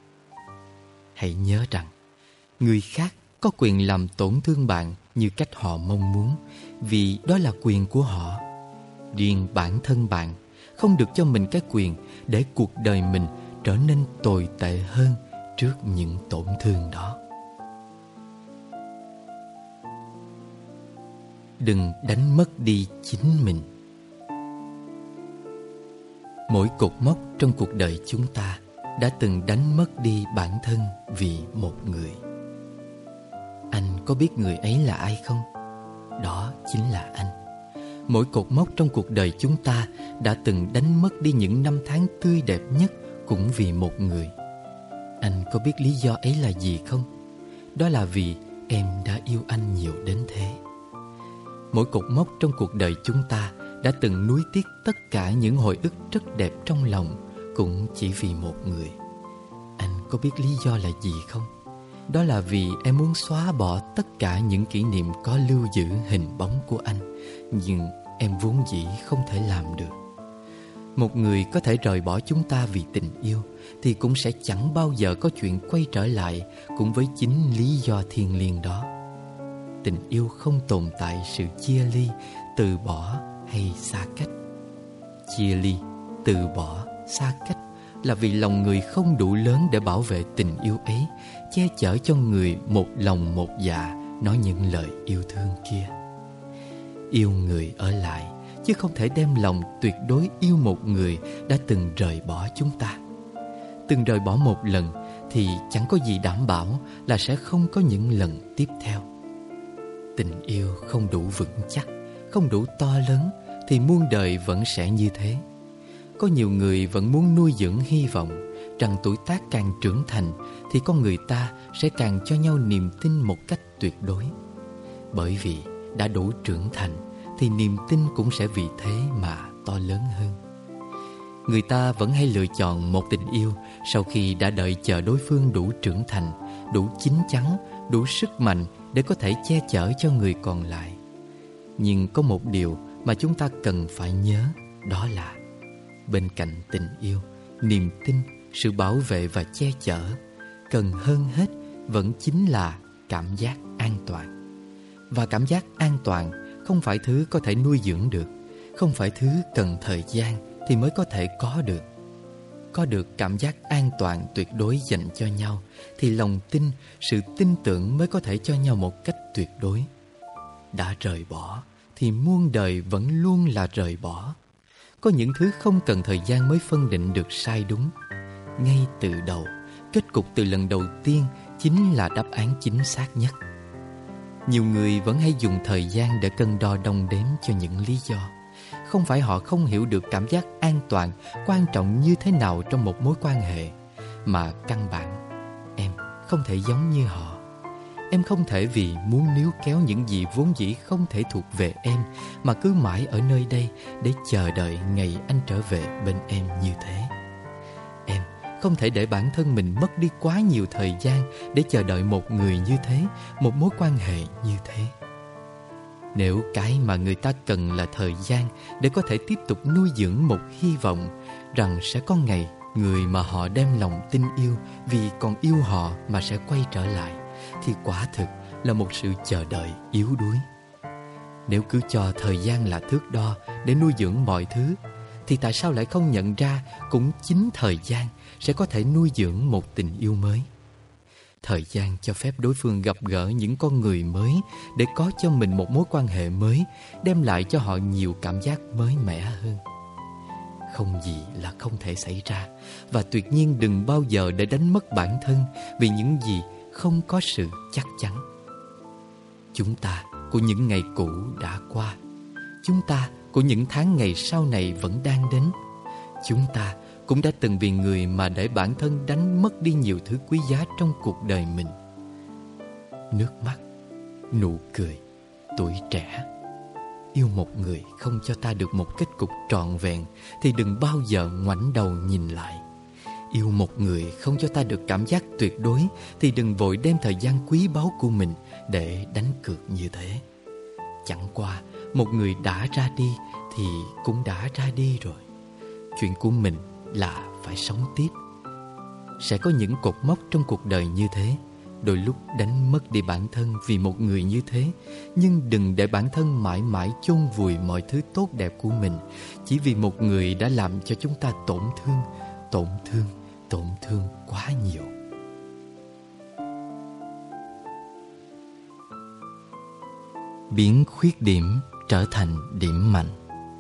Hãy nhớ rằng người khác có quyền làm tổn thương bạn như cách họ mong muốn, vì đó là quyền của họ. Riêng bản thân bạn không được cho mình cái quyền để cuộc đời mình trở nên tồi tệ hơn trước những tổn thương đó. Đừng đánh mất đi chính mình. Mỗi cột mốc trong cuộc đời chúng ta đã từng đánh mất đi bản thân vì một người. Anh có biết người ấy là ai không? Đó chính là anh. Mỗi cột mốc trong cuộc đời chúng ta đã từng đánh mất đi những năm tháng tươi đẹp nhất cũng vì một người. Anh có biết lý do ấy là gì không? Đó là vì em đã yêu anh nhiều đến thế. Mỗi cột mốc trong cuộc đời chúng ta đã từng nuối tiếc tất cả những hồi ức rất đẹp trong lòng cũng chỉ vì một người. Anh có biết lý do là gì không? Đó là vì em muốn xóa bỏ tất cả những kỷ niệm có lưu giữ hình bóng của anh, nhưng em vốn dĩ không thể làm được. Một người có thể rời bỏ chúng ta vì tình yêu thì cũng sẽ chẳng bao giờ có chuyện quay trở lại cũng với chính lý do thiêng liêng đó. Tình yêu không tồn tại sự chia ly, từ bỏ hay xa cách. Chia ly, từ bỏ, xa cách là vì lòng người không đủ lớn để bảo vệ tình yêu ấy, che chở cho người một lòng một dạ nói những lời yêu thương kia. Yêu người ở lại, chứ không thể đem lòng tuyệt đối yêu một người đã từng rời bỏ chúng ta. Từng rời bỏ một lần thì chẳng có gì đảm bảo là sẽ không có những lần tiếp theo. Tình yêu không đủ vững chắc, không đủ to lớn thì muôn đời vẫn sẽ như thế. Có nhiều người vẫn muốn nuôi dưỡng hy vọng rằng tuổi tác càng trưởng thành thì con người ta sẽ càng cho nhau niềm tin một cách tuyệt đối. Bởi vì đã đủ trưởng thành thì niềm tin cũng sẽ vì thế mà to lớn hơn. Người ta vẫn hay lựa chọn một tình yêu sau khi đã đợi chờ đối phương đủ trưởng thành, đủ chín chắn, đủ sức mạnh để có thể che chở cho người còn lại. Nhưng có một điều mà chúng ta cần phải nhớ, đó là bên cạnh tình yêu, niềm tin, sự bảo vệ và che chở, cần hơn hết vẫn chính là cảm giác an toàn. Và cảm giác an toàn không phải thứ có thể nuôi dưỡng được, không phải thứ cần thời gian thì mới có thể có được. Có được cảm giác an toàn tuyệt đối dành cho nhau thì lòng tin, sự tin tưởng mới có thể cho nhau một cách tuyệt đối. Đã rời bỏ thì muôn đời vẫn luôn là rời bỏ. Có những thứ không cần thời gian mới phân định được sai đúng. Ngay từ đầu, kết cục từ lần đầu tiên chính là đáp án chính xác nhất. Nhiều người vẫn hay dùng thời gian để cân đo đong đếm cho những lý do. Không phải họ không hiểu được cảm giác an toàn quan trọng như thế nào trong một mối quan hệ, mà căn bản em không thể giống như họ. Em không thể vì muốn níu kéo những gì vốn dĩ không thể thuộc về em mà cứ mãi ở nơi đây để chờ đợi ngày anh trở về bên em như thế. Em không thể để bản thân mình mất đi quá nhiều thời gian để chờ đợi một người như thế, một mối quan hệ như thế. Nếu cái mà người ta cần là thời gian để có thể tiếp tục nuôi dưỡng một hy vọng rằng sẽ có ngày người mà họ đem lòng tin yêu vì còn yêu họ mà sẽ quay trở lại, thì quả thực là một sự chờ đợi yếu đuối. Nếu cứ cho thời gian là thước đo để nuôi dưỡng mọi thứ, thì tại sao lại không nhận ra cũng chính thời gian sẽ có thể nuôi dưỡng một tình yêu mới? Thời gian cho phép đối phương gặp gỡ những con người mới để có cho mình một mối quan hệ mới, đem lại cho họ nhiều cảm giác mới mẻ hơn. Không gì là không thể xảy ra, và tuyệt nhiên đừng bao giờ để đánh mất bản thân vì những gì không có sự chắc chắn. Chúng ta của những ngày cũ đã qua, chúng ta của những tháng ngày sau này vẫn đang đến. Chúng ta cũng đã từng vì người mà để bản thân đánh mất đi nhiều thứ quý giá trong cuộc đời mình. Nước mắt, nụ cười, tuổi trẻ. Yêu một người không cho ta được một kết cục trọn vẹn thì đừng bao giờ ngoảnh đầu nhìn lại. Yêu một người không cho ta được cảm giác tuyệt đối thì đừng vội đem thời gian quý báu của mình để đánh cược như thế. Chẳng qua một người đã ra đi thì cũng đã ra đi rồi. Chuyện của mình là phải sống tiếp. Sẽ có những cột mốc trong cuộc đời như thế, đôi lúc đánh mất đi bản thân vì một người như thế. Nhưng đừng để bản thân mãi mãi chôn vùi mọi thứ tốt đẹp của mình chỉ vì một người đã làm cho chúng ta tổn thương, tổn thương, tổn thương quá nhiều. Biến khuyết điểm trở thành điểm mạnh.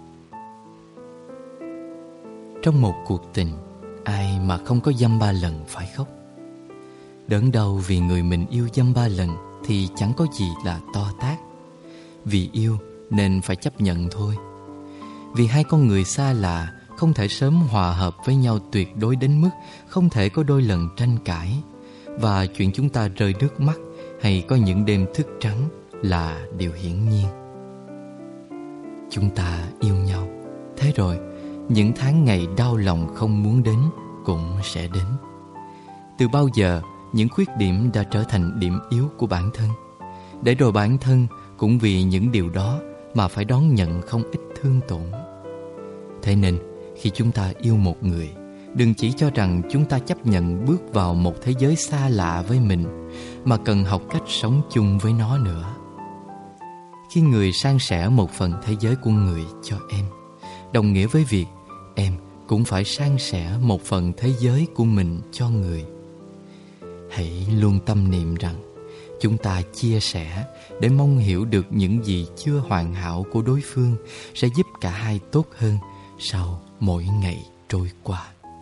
Trong một cuộc tình, ai mà không có dăm ba lần phải khóc. Đớn đau vì người mình yêu dăm ba lần thì chẳng có gì là to tát. Vì yêu nên phải chấp nhận thôi. Vì hai con người xa lạ không thể sớm hòa hợp với nhau tuyệt đối đến mức không thể có đôi lần tranh cãi. Và chuyện chúng ta rơi nước mắt hay có những đêm thức trắng là điều hiển nhiên. Chúng ta yêu nhau, thế rồi những tháng ngày đau lòng không muốn đến cũng sẽ đến. Từ bao giờ những khuyết điểm đã trở thành điểm yếu của bản thân, để rồi bản thân cũng vì những điều đó mà phải đón nhận không ít thương tổn. Thế nên khi chúng ta yêu một người, đừng chỉ cho rằng chúng ta chấp nhận bước vào một thế giới xa lạ với mình, mà cần học cách sống chung với nó nữa. Khi người san sẻ một phần thế giới của người cho em, đồng nghĩa với việc em cũng phải san sẻ một phần thế giới của mình cho người. Hãy luôn tâm niệm rằng chúng ta chia sẻ để mong hiểu được những gì chưa hoàn hảo của đối phương sẽ giúp cả hai tốt hơn sau mỗi ngày trôi qua.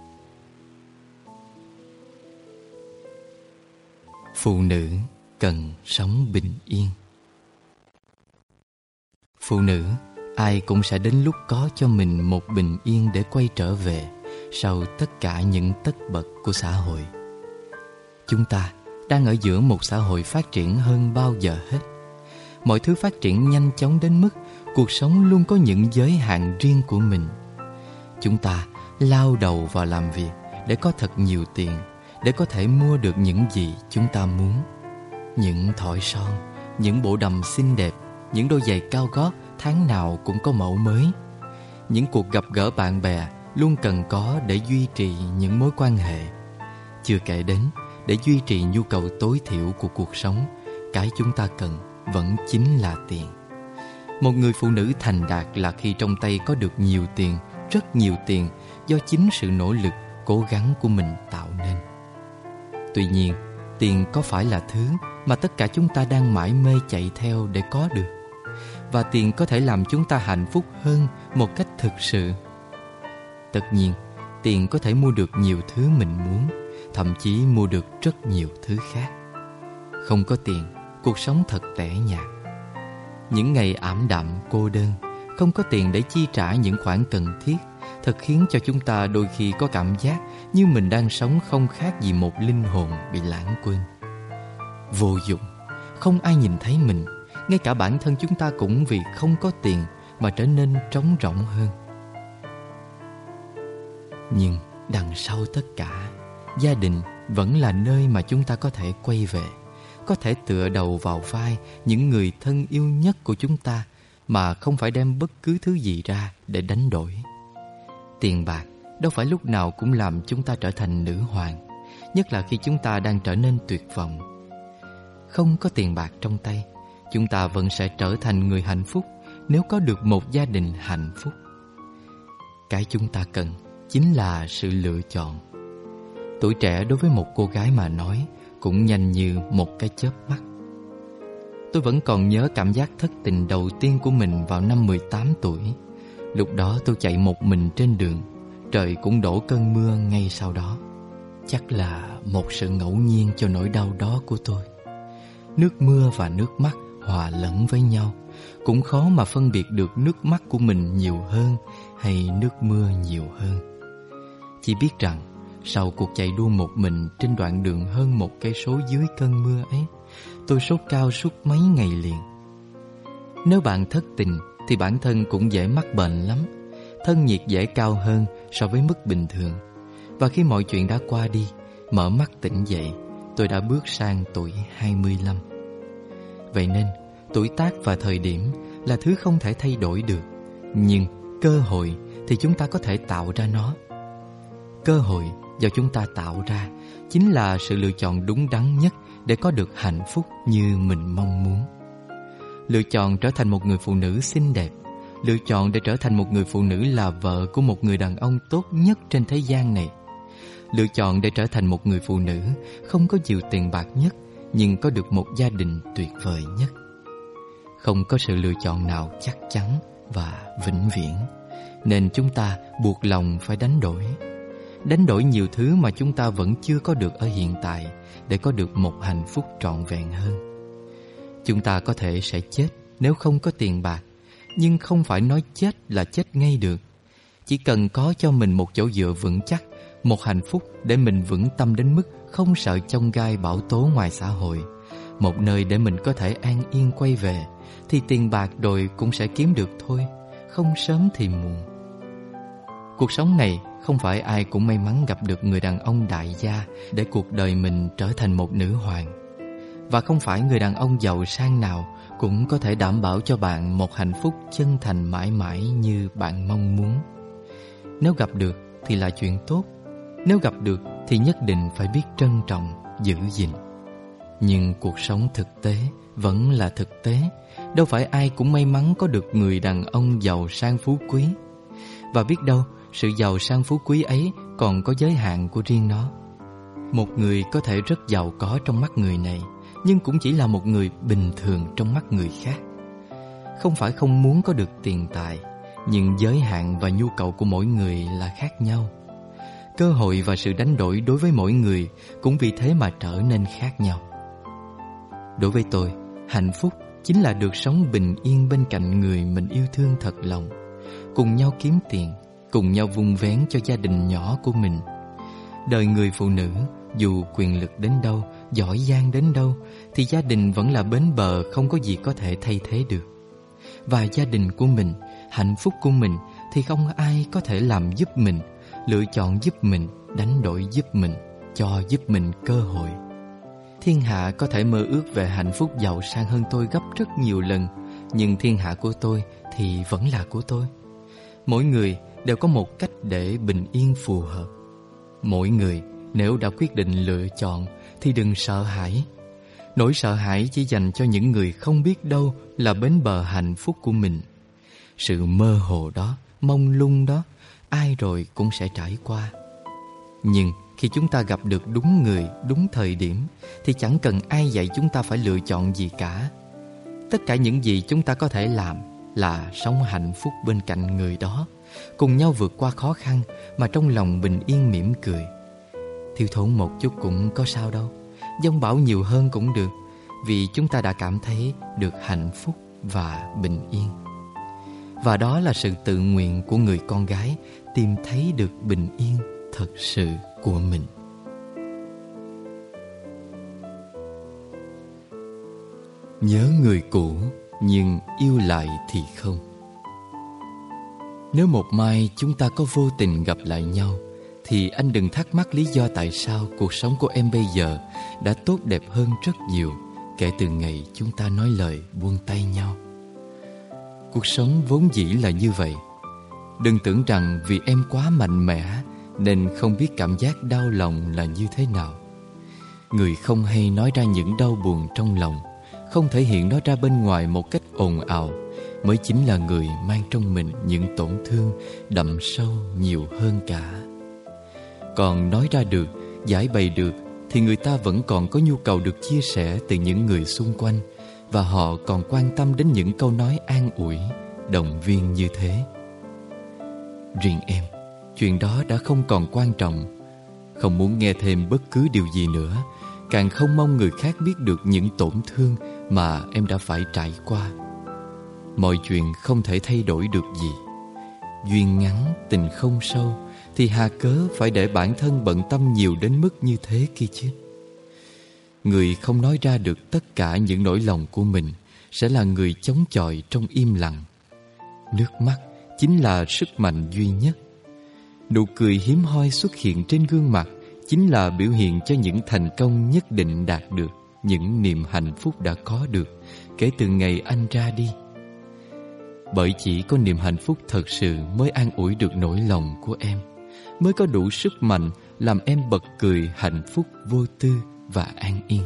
Phụ nữ cần sống bình yên. Phụ nữ, ai cũng sẽ đến lúc có cho mình một bình yên để quay trở về sau tất cả những tất bật của xã hội. Chúng ta đang ở giữa một xã hội phát triển hơn bao giờ hết. Mọi thứ phát triển nhanh chóng đến mức cuộc sống luôn có những giới hạn riêng của mình. Chúng ta lao đầu vào làm việc để có thật nhiều tiền, để có thể mua được những gì chúng ta muốn. Những thỏi son, những bộ đầm xinh đẹp, những đôi giày cao gót tháng nào cũng có mẫu mới. Những cuộc gặp gỡ bạn bè luôn cần có để duy trì những mối quan hệ. Chưa kể đến, để duy trì nhu cầu tối thiểu của cuộc sống, cái chúng ta cần vẫn chính là tiền. Một người phụ nữ thành đạt là khi trong tay có được nhiều tiền, rất nhiều tiền, do chính sự nỗ lực, cố gắng của mình tạo nên. Tuy nhiên, tiền có phải là thứ mà tất cả chúng ta đang mải mê chạy theo để có được? Và tiền có thể làm chúng ta hạnh phúc hơn một cách thực sự. Tất nhiên, tiền có thể mua được nhiều thứ mình muốn, thậm chí mua được rất nhiều thứ khác. Không có tiền cuộc sống thật tẻ nhạt. Những ngày ảm đạm cô đơn, không có tiền để chi trả những khoản cần thiết, thật khiến cho chúng ta đôi khi có cảm giác như mình đang sống không khác gì một linh hồn bị lãng quên. Vô dụng, không ai nhìn thấy mình, ngay cả bản thân chúng ta cũng vì không có tiền mà trở nên trống rỗng hơn. Nhưng đằng sau tất cả, gia đình vẫn là nơi mà chúng ta có thể quay về, có thể tựa đầu vào vai những người thân yêu nhất của chúng ta mà không phải đem bất cứ thứ gì ra để đánh đổi. Tiền bạc đâu phải lúc nào cũng làm chúng ta trở thành nữ hoàng, nhất là khi chúng ta đang trở nên tuyệt vọng. Không có tiền bạc trong tay, chúng ta vẫn sẽ trở thành người hạnh phúc nếu có được một gia đình hạnh phúc. Cái chúng ta cần chính là sự lựa chọn. Tuổi trẻ đối với một cô gái mà nói cũng nhanh như một cái chớp mắt. Tôi vẫn còn nhớ cảm giác thất tình đầu tiên của mình vào năm mười tám tuổi. Lúc đó tôi chạy một mình trên đường, trời cũng đổ cơn mưa ngay sau đó. Chắc là một sự ngẫu nhiên cho nỗi đau đó của tôi. Nước mưa và nước mắt hòa lẫn với nhau, cũng khó mà phân biệt được nước mắt của mình nhiều hơn hay nước mưa nhiều hơn. Chỉ biết rằng sau cuộc chạy đua một mình trên đoạn đường hơn một cây số dưới cơn mưa ấy, tôi sốt cao suốt mấy ngày liền. Nếu bạn thất tình thì bản thân cũng dễ mắc bệnh lắm. Thân nhiệt dễ cao hơn so với mức bình thường. Và khi mọi chuyện đã qua đi, mở mắt tỉnh dậy, tôi đã bước sang tuổi hai mươi lăm. Vậy nên, tuổi tác và thời điểm là thứ không thể thay đổi được. Nhưng cơ hội thì chúng ta có thể tạo ra nó. Cơ hội do chúng ta tạo ra chính là sự lựa chọn đúng đắn nhất để có được hạnh phúc như mình mong muốn. Lựa chọn trở thành một người phụ nữ xinh đẹp, lựa chọn để trở thành một người phụ nữ là vợ của một người đàn ông tốt nhất trên thế gian này, lựa chọn để trở thành một người phụ nữ không có nhiều tiền bạc nhất nhưng có được một gia đình tuyệt vời nhất. Không có sự lựa chọn nào chắc chắn và vĩnh viễn, nên chúng ta buộc lòng phải đánh đổi. Đánh đổi nhiều thứ mà chúng ta vẫn chưa có được ở hiện tại để có được một hạnh phúc trọn vẹn hơn. Chúng ta có thể sẽ chết nếu không có tiền bạc, nhưng không phải nói chết là chết ngay được. Chỉ cần có cho mình một chỗ dựa vững chắc, một hạnh phúc để mình vững tâm đến mức không sợ chông gai bão tố ngoài xã hội, một nơi để mình có thể an yên quay về, thì tiền bạc rồi cũng sẽ kiếm được thôi, không sớm thì muộn. Cuộc sống này không phải ai cũng may mắn gặp được người đàn ông đại gia để cuộc đời mình trở thành một nữ hoàng. Và không phải người đàn ông giàu sang nào cũng có thể đảm bảo cho bạn một hạnh phúc chân thành mãi mãi như bạn mong muốn. Nếu gặp được thì là chuyện tốt, nếu gặp được thì nhất định phải biết trân trọng, giữ gìn. Nhưng cuộc sống thực tế vẫn là thực tế, đâu phải ai cũng may mắn có được người đàn ông giàu sang phú quý. Và biết đâu, sự giàu sang phú quý ấy còn có giới hạn của riêng nó. Một người có thể rất giàu có trong mắt người này, nhưng cũng chỉ là một người bình thường trong mắt người khác. Không phải không muốn có được tiền tài, nhưng giới hạn và nhu cầu của mỗi người là khác nhau. Cơ hội và sự đánh đổi đối với mỗi người cũng vì thế mà trở nên khác nhau. Đối với tôi, hạnh phúc chính là được sống bình yên bên cạnh người mình yêu thương thật lòng, cùng nhau kiếm tiền, cùng nhau vun vén cho gia đình nhỏ của mình. Đời người phụ nữ, dù quyền lực đến đâu, giỏi giang đến đâu, thì gia đình vẫn là bến bờ không có gì có thể thay thế được. Và gia đình của mình, hạnh phúc của mình thì không ai có thể làm giúp mình, lựa chọn giúp mình, đánh đổi giúp mình, cho giúp mình cơ hội. Thiên hạ có thể mơ ước về hạnh phúc giàu sang hơn tôi gấp rất nhiều lần, nhưng thiên hạ của tôi thì vẫn là của tôi. Mỗi người đều có một cách để bình yên phù hợp. Mỗi người nếu đã quyết định lựa chọn thì đừng sợ hãi. Nỗi sợ hãi chỉ dành cho những người không biết đâu là bến bờ hạnh phúc của mình. Sự mơ hồ đó, mông lung đó, ai rồi cũng sẽ trải qua. Nhưng khi chúng ta gặp được đúng người, đúng thời điểm, thì chẳng cần ai dạy chúng ta phải lựa chọn gì cả. Tất cả những gì chúng ta có thể làm là sống hạnh phúc bên cạnh người đó, cùng nhau vượt qua khó khăn mà trong lòng bình yên mỉm cười. Thiếu thốn một chút cũng có sao đâu, giông bão nhiều hơn cũng được, vì chúng ta đã cảm thấy được hạnh phúc và bình yên. Và đó là sự tự nguyện của người con gái tìm thấy được bình yên thật sự của mình. Nhớ người cũ nhưng yêu lại thì không. Nếu một mai chúng ta có vô tình gặp lại nhau, thì anh đừng thắc mắc lý do tại sao cuộc sống của em bây giờ đã tốt đẹp hơn rất nhiều kể từ ngày chúng ta nói lời buông tay nhau. Cuộc sống vốn dĩ là như vậy. Đừng tưởng rằng vì em quá mạnh mẽ nên không biết cảm giác đau lòng là như thế nào. Người không hay nói ra những đau buồn trong lòng, không thể hiện nó ra bên ngoài một cách ồn ào, mới chính là người mang trong mình những tổn thương đậm sâu nhiều hơn cả. Còn nói ra được, giải bày được, thì người ta vẫn còn có nhu cầu được chia sẻ từ những người xung quanh, và họ còn quan tâm đến những câu nói an ủi, động viên như thế. Riêng em, chuyện đó đã không còn quan trọng, không muốn nghe thêm bất cứ điều gì nữa, càng không mong người khác biết được những tổn thương mà em đã phải trải qua. Mọi chuyện không thể thay đổi được gì. Duyên ngắn, tình không sâu, thì hà cớ phải để bản thân bận tâm nhiều đến mức như thế kia chứ. Người không nói ra được tất cả những nỗi lòng của mình sẽ là người chống chọi trong im lặng. Nước mắt chính là sức mạnh duy nhất. Nụ cười hiếm hoi xuất hiện trên gương mặt chính là biểu hiện cho những thành công nhất định đạt được, những niềm hạnh phúc đã có được kể từ ngày anh ra đi. Bởi chỉ có niềm hạnh phúc thật sự mới an ủi được nỗi lòng của em, mới có đủ sức mạnh làm em bật cười hạnh phúc vô tư và an yên.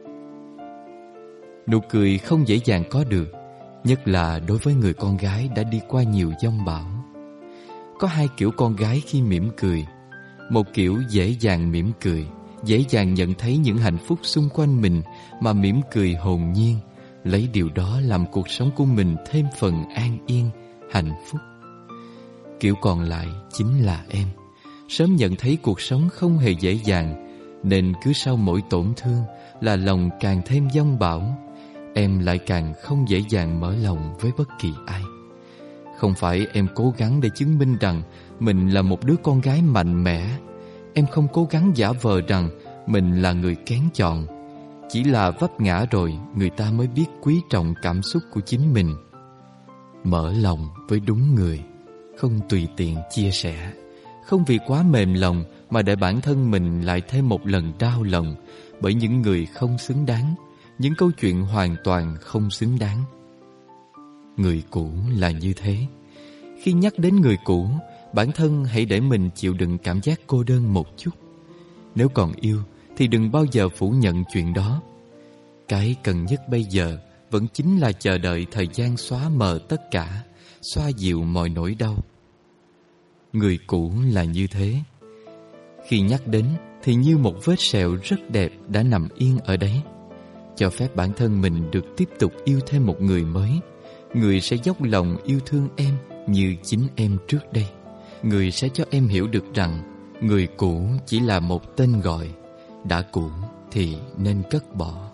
Nụ cười không dễ dàng có được, nhất là đối với người con gái đã đi qua nhiều giông bão. Có hai kiểu con gái khi mỉm cười. Một kiểu dễ dàng mỉm cười, dễ dàng nhận thấy những hạnh phúc xung quanh mình mà mỉm cười hồn nhiên, lấy điều đó làm cuộc sống của mình thêm phần an yên, hạnh phúc. Kiểu còn lại chính là em, sớm nhận thấy cuộc sống không hề dễ dàng, nên cứ sau mỗi tổn thương là lòng càng thêm giông bão. Em lại càng không dễ dàng mở lòng với bất kỳ ai. Không phải em cố gắng để chứng minh rằng mình là một đứa con gái mạnh mẽ. Em không cố gắng giả vờ rằng mình là người kén chọn. Chỉ là vấp ngã rồi người ta mới biết quý trọng cảm xúc của chính mình. Mở lòng với đúng người, không tùy tiện chia sẻ, không vì quá mềm lòng mà để bản thân mình lại thêm một lần đau lòng bởi những người không xứng đáng, những câu chuyện hoàn toàn không xứng đáng. Người cũ là như thế. Khi nhắc đến người cũ, bản thân hãy để mình chịu đựng cảm giác cô đơn một chút. Nếu còn yêu thì đừng bao giờ phủ nhận chuyện đó. Cái cần nhất bây giờ vẫn chính là chờ đợi thời gian xóa mờ tất cả, xoa dịu mọi nỗi đau. Người cũ là như thế. Khi nhắc đến thì như một vết sẹo rất đẹp đã nằm yên ở đấy. Cho phép bản thân mình được tiếp tục yêu thêm một người mới. Người sẽ dốc lòng yêu thương em như chính em trước đây. Người sẽ cho em hiểu được rằng người cũ chỉ là một tên gọi, đã cũ thì nên cất bỏ.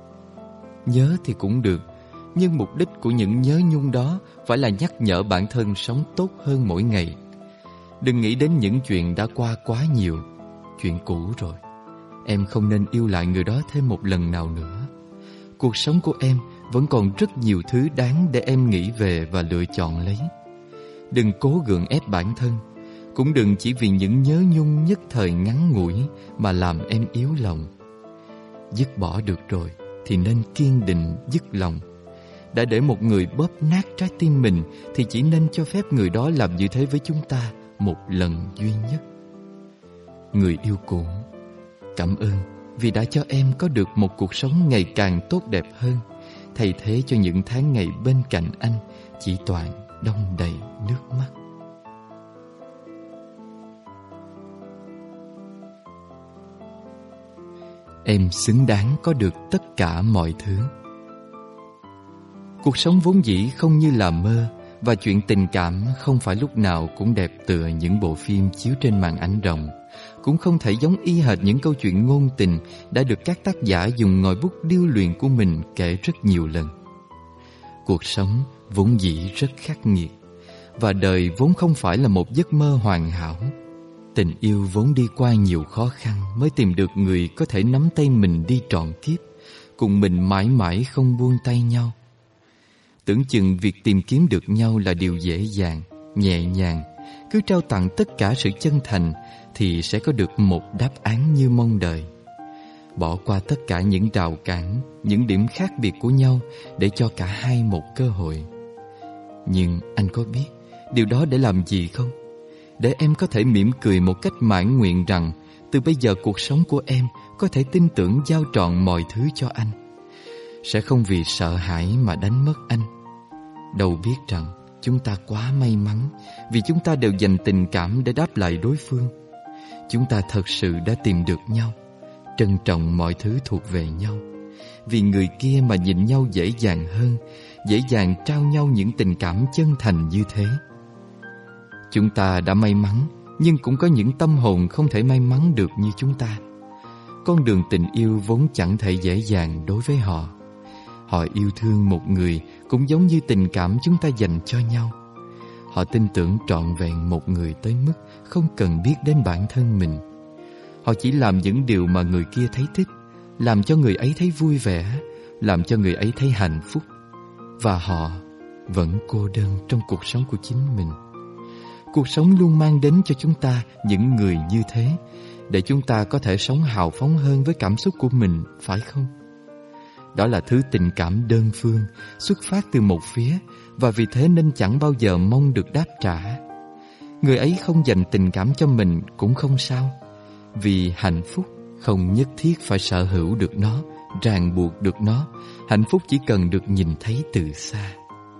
Nhớ thì cũng được, nhưng mục đích của những nhớ nhung đó phải là nhắc nhở bản thân sống tốt hơn mỗi ngày. Đừng nghĩ đến những chuyện đã qua quá nhiều, chuyện cũ rồi. Em không nên yêu lại người đó thêm một lần nào nữa. Cuộc sống của em vẫn còn rất nhiều thứ đáng để em nghĩ về và lựa chọn lấy. Đừng cố gượng ép bản thân, cũng đừng chỉ vì những nhớ nhung nhất thời ngắn ngủi mà làm em yếu lòng. Dứt bỏ được rồi thì nên kiên định dứt lòng. Đã để một người bóp nát trái tim mình thì chỉ nên cho phép người đó làm như thế với chúng ta một lần duy nhất. Người yêu cũ, cảm ơn vì đã cho em có được một cuộc sống ngày càng tốt đẹp hơn, thay thế cho những tháng ngày bên cạnh anh chỉ toàn đong đầy nước mắt. Em xứng đáng có được tất cả mọi thứ. Cuộc sống vốn dĩ không như là mơ, và chuyện tình cảm không phải lúc nào cũng đẹp tựa những bộ phim chiếu trên màn ảnh rộng, cũng không thể giống y hệt những câu chuyện ngôn tình đã được các tác giả dùng ngòi bút điêu luyện của mình kể rất nhiều lần. Cuộc sống vốn dĩ rất khắc nghiệt, và đời vốn không phải là một giấc mơ hoàn hảo. Tình yêu vốn đi qua nhiều khó khăn mới tìm được người có thể nắm tay mình đi trọn kiếp, cùng mình mãi mãi không buông tay nhau. Tưởng chừng việc tìm kiếm được nhau là điều dễ dàng, nhẹ nhàng. Cứ trao tặng tất cả sự chân thành thì sẽ có được một đáp án như mong đợi. Bỏ qua tất cả những rào cản, những điểm khác biệt của nhau để cho cả hai một cơ hội. Nhưng anh có biết điều đó để làm gì không? Để em có thể mỉm cười một cách mãn nguyện rằng từ bây giờ cuộc sống của em có thể tin tưởng giao trọn mọi thứ cho anh. Sẽ không vì sợ hãi mà đánh mất anh. Đâu biết rằng chúng ta quá may mắn vì chúng ta đều dành tình cảm để đáp lại đối phương. Chúng ta thật sự đã tìm được nhau, trân trọng mọi thứ thuộc về nhau. Vì người kia mà nhìn nhau dễ dàng hơn, dễ dàng trao nhau những tình cảm chân thành như thế. Chúng ta đã may mắn, nhưng cũng có những tâm hồn không thể may mắn được như chúng ta. Con đường tình yêu vốn chẳng thể dễ dàng đối với họ. Họ yêu thương một người cũng giống như tình cảm chúng ta dành cho nhau. Họ tin tưởng trọn vẹn một người tới mức không cần biết đến bản thân mình. Họ chỉ làm những điều mà người kia thấy thích, làm cho người ấy thấy vui vẻ, làm cho người ấy thấy hạnh phúc. Và họ vẫn cô đơn trong cuộc sống của chính mình. Cuộc sống luôn mang đến cho chúng ta những người như thế, để chúng ta có thể sống hào phóng hơn với cảm xúc của mình, phải không? Đó là thứ tình cảm đơn phương, xuất phát từ một phía, và vì thế nên chẳng bao giờ mong được đáp trả. Người ấy không dành tình cảm cho mình cũng không sao, vì hạnh phúc không nhất thiết phải sở hữu được nó, ràng buộc được nó. Hạnh phúc chỉ cần được nhìn thấy từ xa.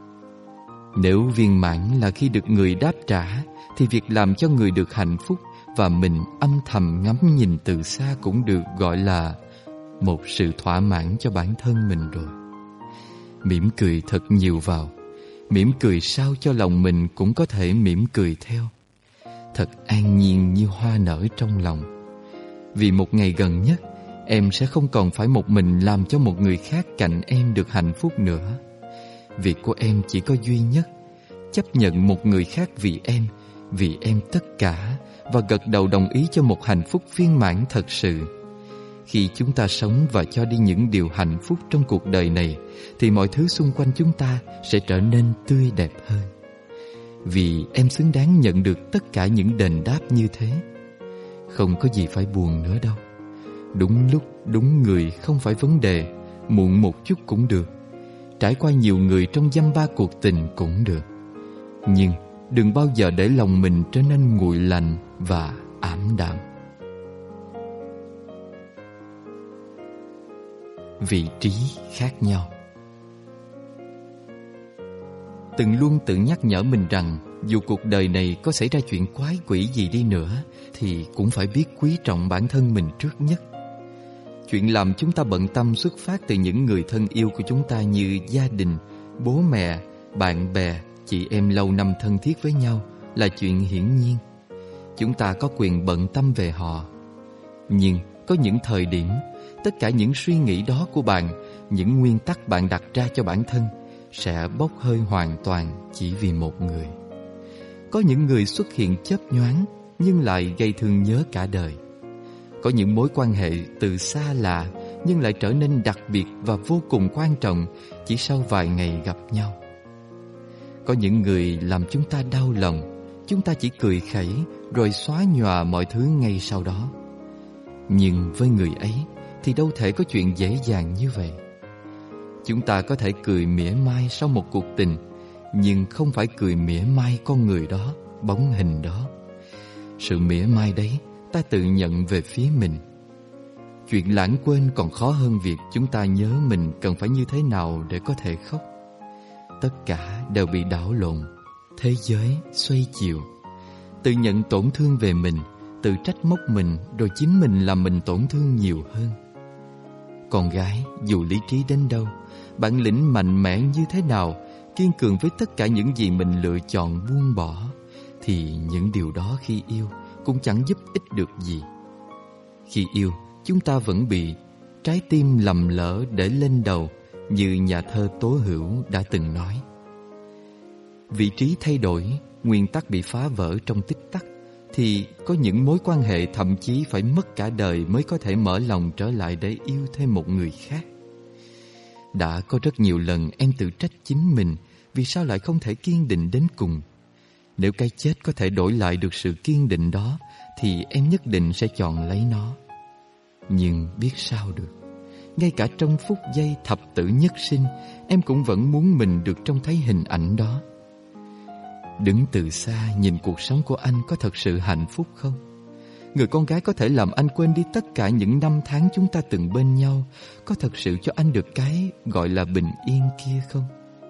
Nếu viên mãn là khi được người đáp trả, thì việc làm cho người được hạnh phúc và mình âm thầm ngắm nhìn từ xa cũng được gọi là một sự thỏa mãn cho bản thân mình rồi. Mỉm cười thật nhiều vào, mỉm cười sao cho lòng mình cũng có thể mỉm cười theo. Thật an nhiên như hoa nở trong lòng. Vì một ngày gần nhất, em sẽ không còn phải một mình làm cho một người khác cạnh em được hạnh phúc nữa. Việc của em chỉ có duy nhất: chấp nhận một người khác vì em, vì em tất cả, và gật đầu đồng ý cho một hạnh phúc viên mãn thật sự. Khi chúng ta sống và cho đi những điều hạnh phúc trong cuộc đời này, thì mọi thứ xung quanh chúng ta sẽ trở nên tươi đẹp hơn. Vì em xứng đáng nhận được tất cả những đền đáp như thế. Không có gì phải buồn nữa đâu. Đúng lúc, đúng người không phải vấn đề. Muộn một chút cũng được. Trải qua nhiều người trong dăm ba cuộc tình cũng được. Nhưng đừng bao giờ để lòng mình trở nên nguội lạnh và ảm đạm. Vị trí khác nhau. Từng luôn tự nhắc nhở mình rằng dù cuộc đời này có xảy ra chuyện quái quỷ gì đi nữa, thì cũng phải biết quý trọng bản thân mình trước nhất. Chuyện làm chúng ta bận tâm xuất phát từ những người thân yêu của chúng ta như gia đình, bố mẹ, bạn bè, chị em lâu năm thân thiết với nhau là chuyện hiển nhiên. Chúng ta có quyền bận tâm về họ. Nhưng có những thời điểm, tất cả những suy nghĩ đó của bạn, những nguyên tắc bạn đặt ra cho bản thân sẽ bốc hơi hoàn toàn chỉ vì một người. Có những người xuất hiện chớp nhoáng nhưng lại gây thương nhớ cả đời. Có những mối quan hệ từ xa lạ nhưng lại trở nên đặc biệt và vô cùng quan trọng chỉ sau vài ngày gặp nhau. Có những người làm chúng ta đau lòng, chúng ta chỉ cười khẩy rồi xóa nhòa mọi thứ ngay sau đó. Nhưng với người ấy thì đâu thể có chuyện dễ dàng như vậy. Chúng ta có thể cười mỉa mai sau một cuộc tình, nhưng không phải cười mỉa mai con người đó, bóng hình đó. Sự mỉa mai đấy ta tự nhận về phía mình. Chuyện lãng quên còn khó hơn việc chúng ta nhớ mình cần phải như thế nào để có thể khóc. Tất cả đều bị đảo lộn, thế giới xoay chiều. Tự nhận tổn thương về mình, tự trách móc mình, rồi chính mình làm mình tổn thương nhiều hơn. Con gái dù lý trí đến đâu, bản lĩnh mạnh mẽ như thế nào, kiên cường với tất cả những gì mình lựa chọn buông bỏ, thì những điều đó khi yêu cũng chẳng giúp ích được gì. Khi yêu, chúng ta vẫn bị trái tim lầm lỡ để lên đầu, như nhà thơ Tố Hữu đã từng nói. Vị trí thay đổi, nguyên tắc bị phá vỡ trong tích tắc, thì có những mối quan hệ thậm chí phải mất cả đời mới có thể mở lòng trở lại để yêu thêm một người khác. Đã có rất nhiều lần em tự trách chính mình vì sao lại không thể kiên định đến cùng. Nếu cái chết có thể đổi lại được sự kiên định đó thì em nhất định sẽ chọn lấy nó. Nhưng biết sao được, ngay cả trong phút giây thập tử nhất sinh, em cũng vẫn muốn mình được trông thấy hình ảnh đó. Đứng từ xa nhìn cuộc sống của anh có thật sự hạnh phúc không? Người con gái có thể làm anh quên đi tất cả những năm tháng chúng ta từng bên nhau, có thật sự cho anh được cái gọi là bình yên kia không?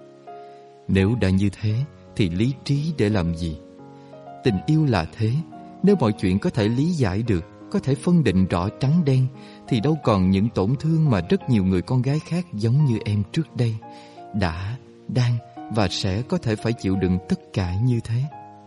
Nếu đã như thế thì lý trí để làm gì? Tình yêu là thế, nếu mọi chuyện có thể lý giải được, có thể phân định rõ trắng đen, thì đâu còn những tổn thương mà rất nhiều người con gái khác giống như em trước đây đã, đang và sẽ có thể phải chịu đựng tất cả như thế.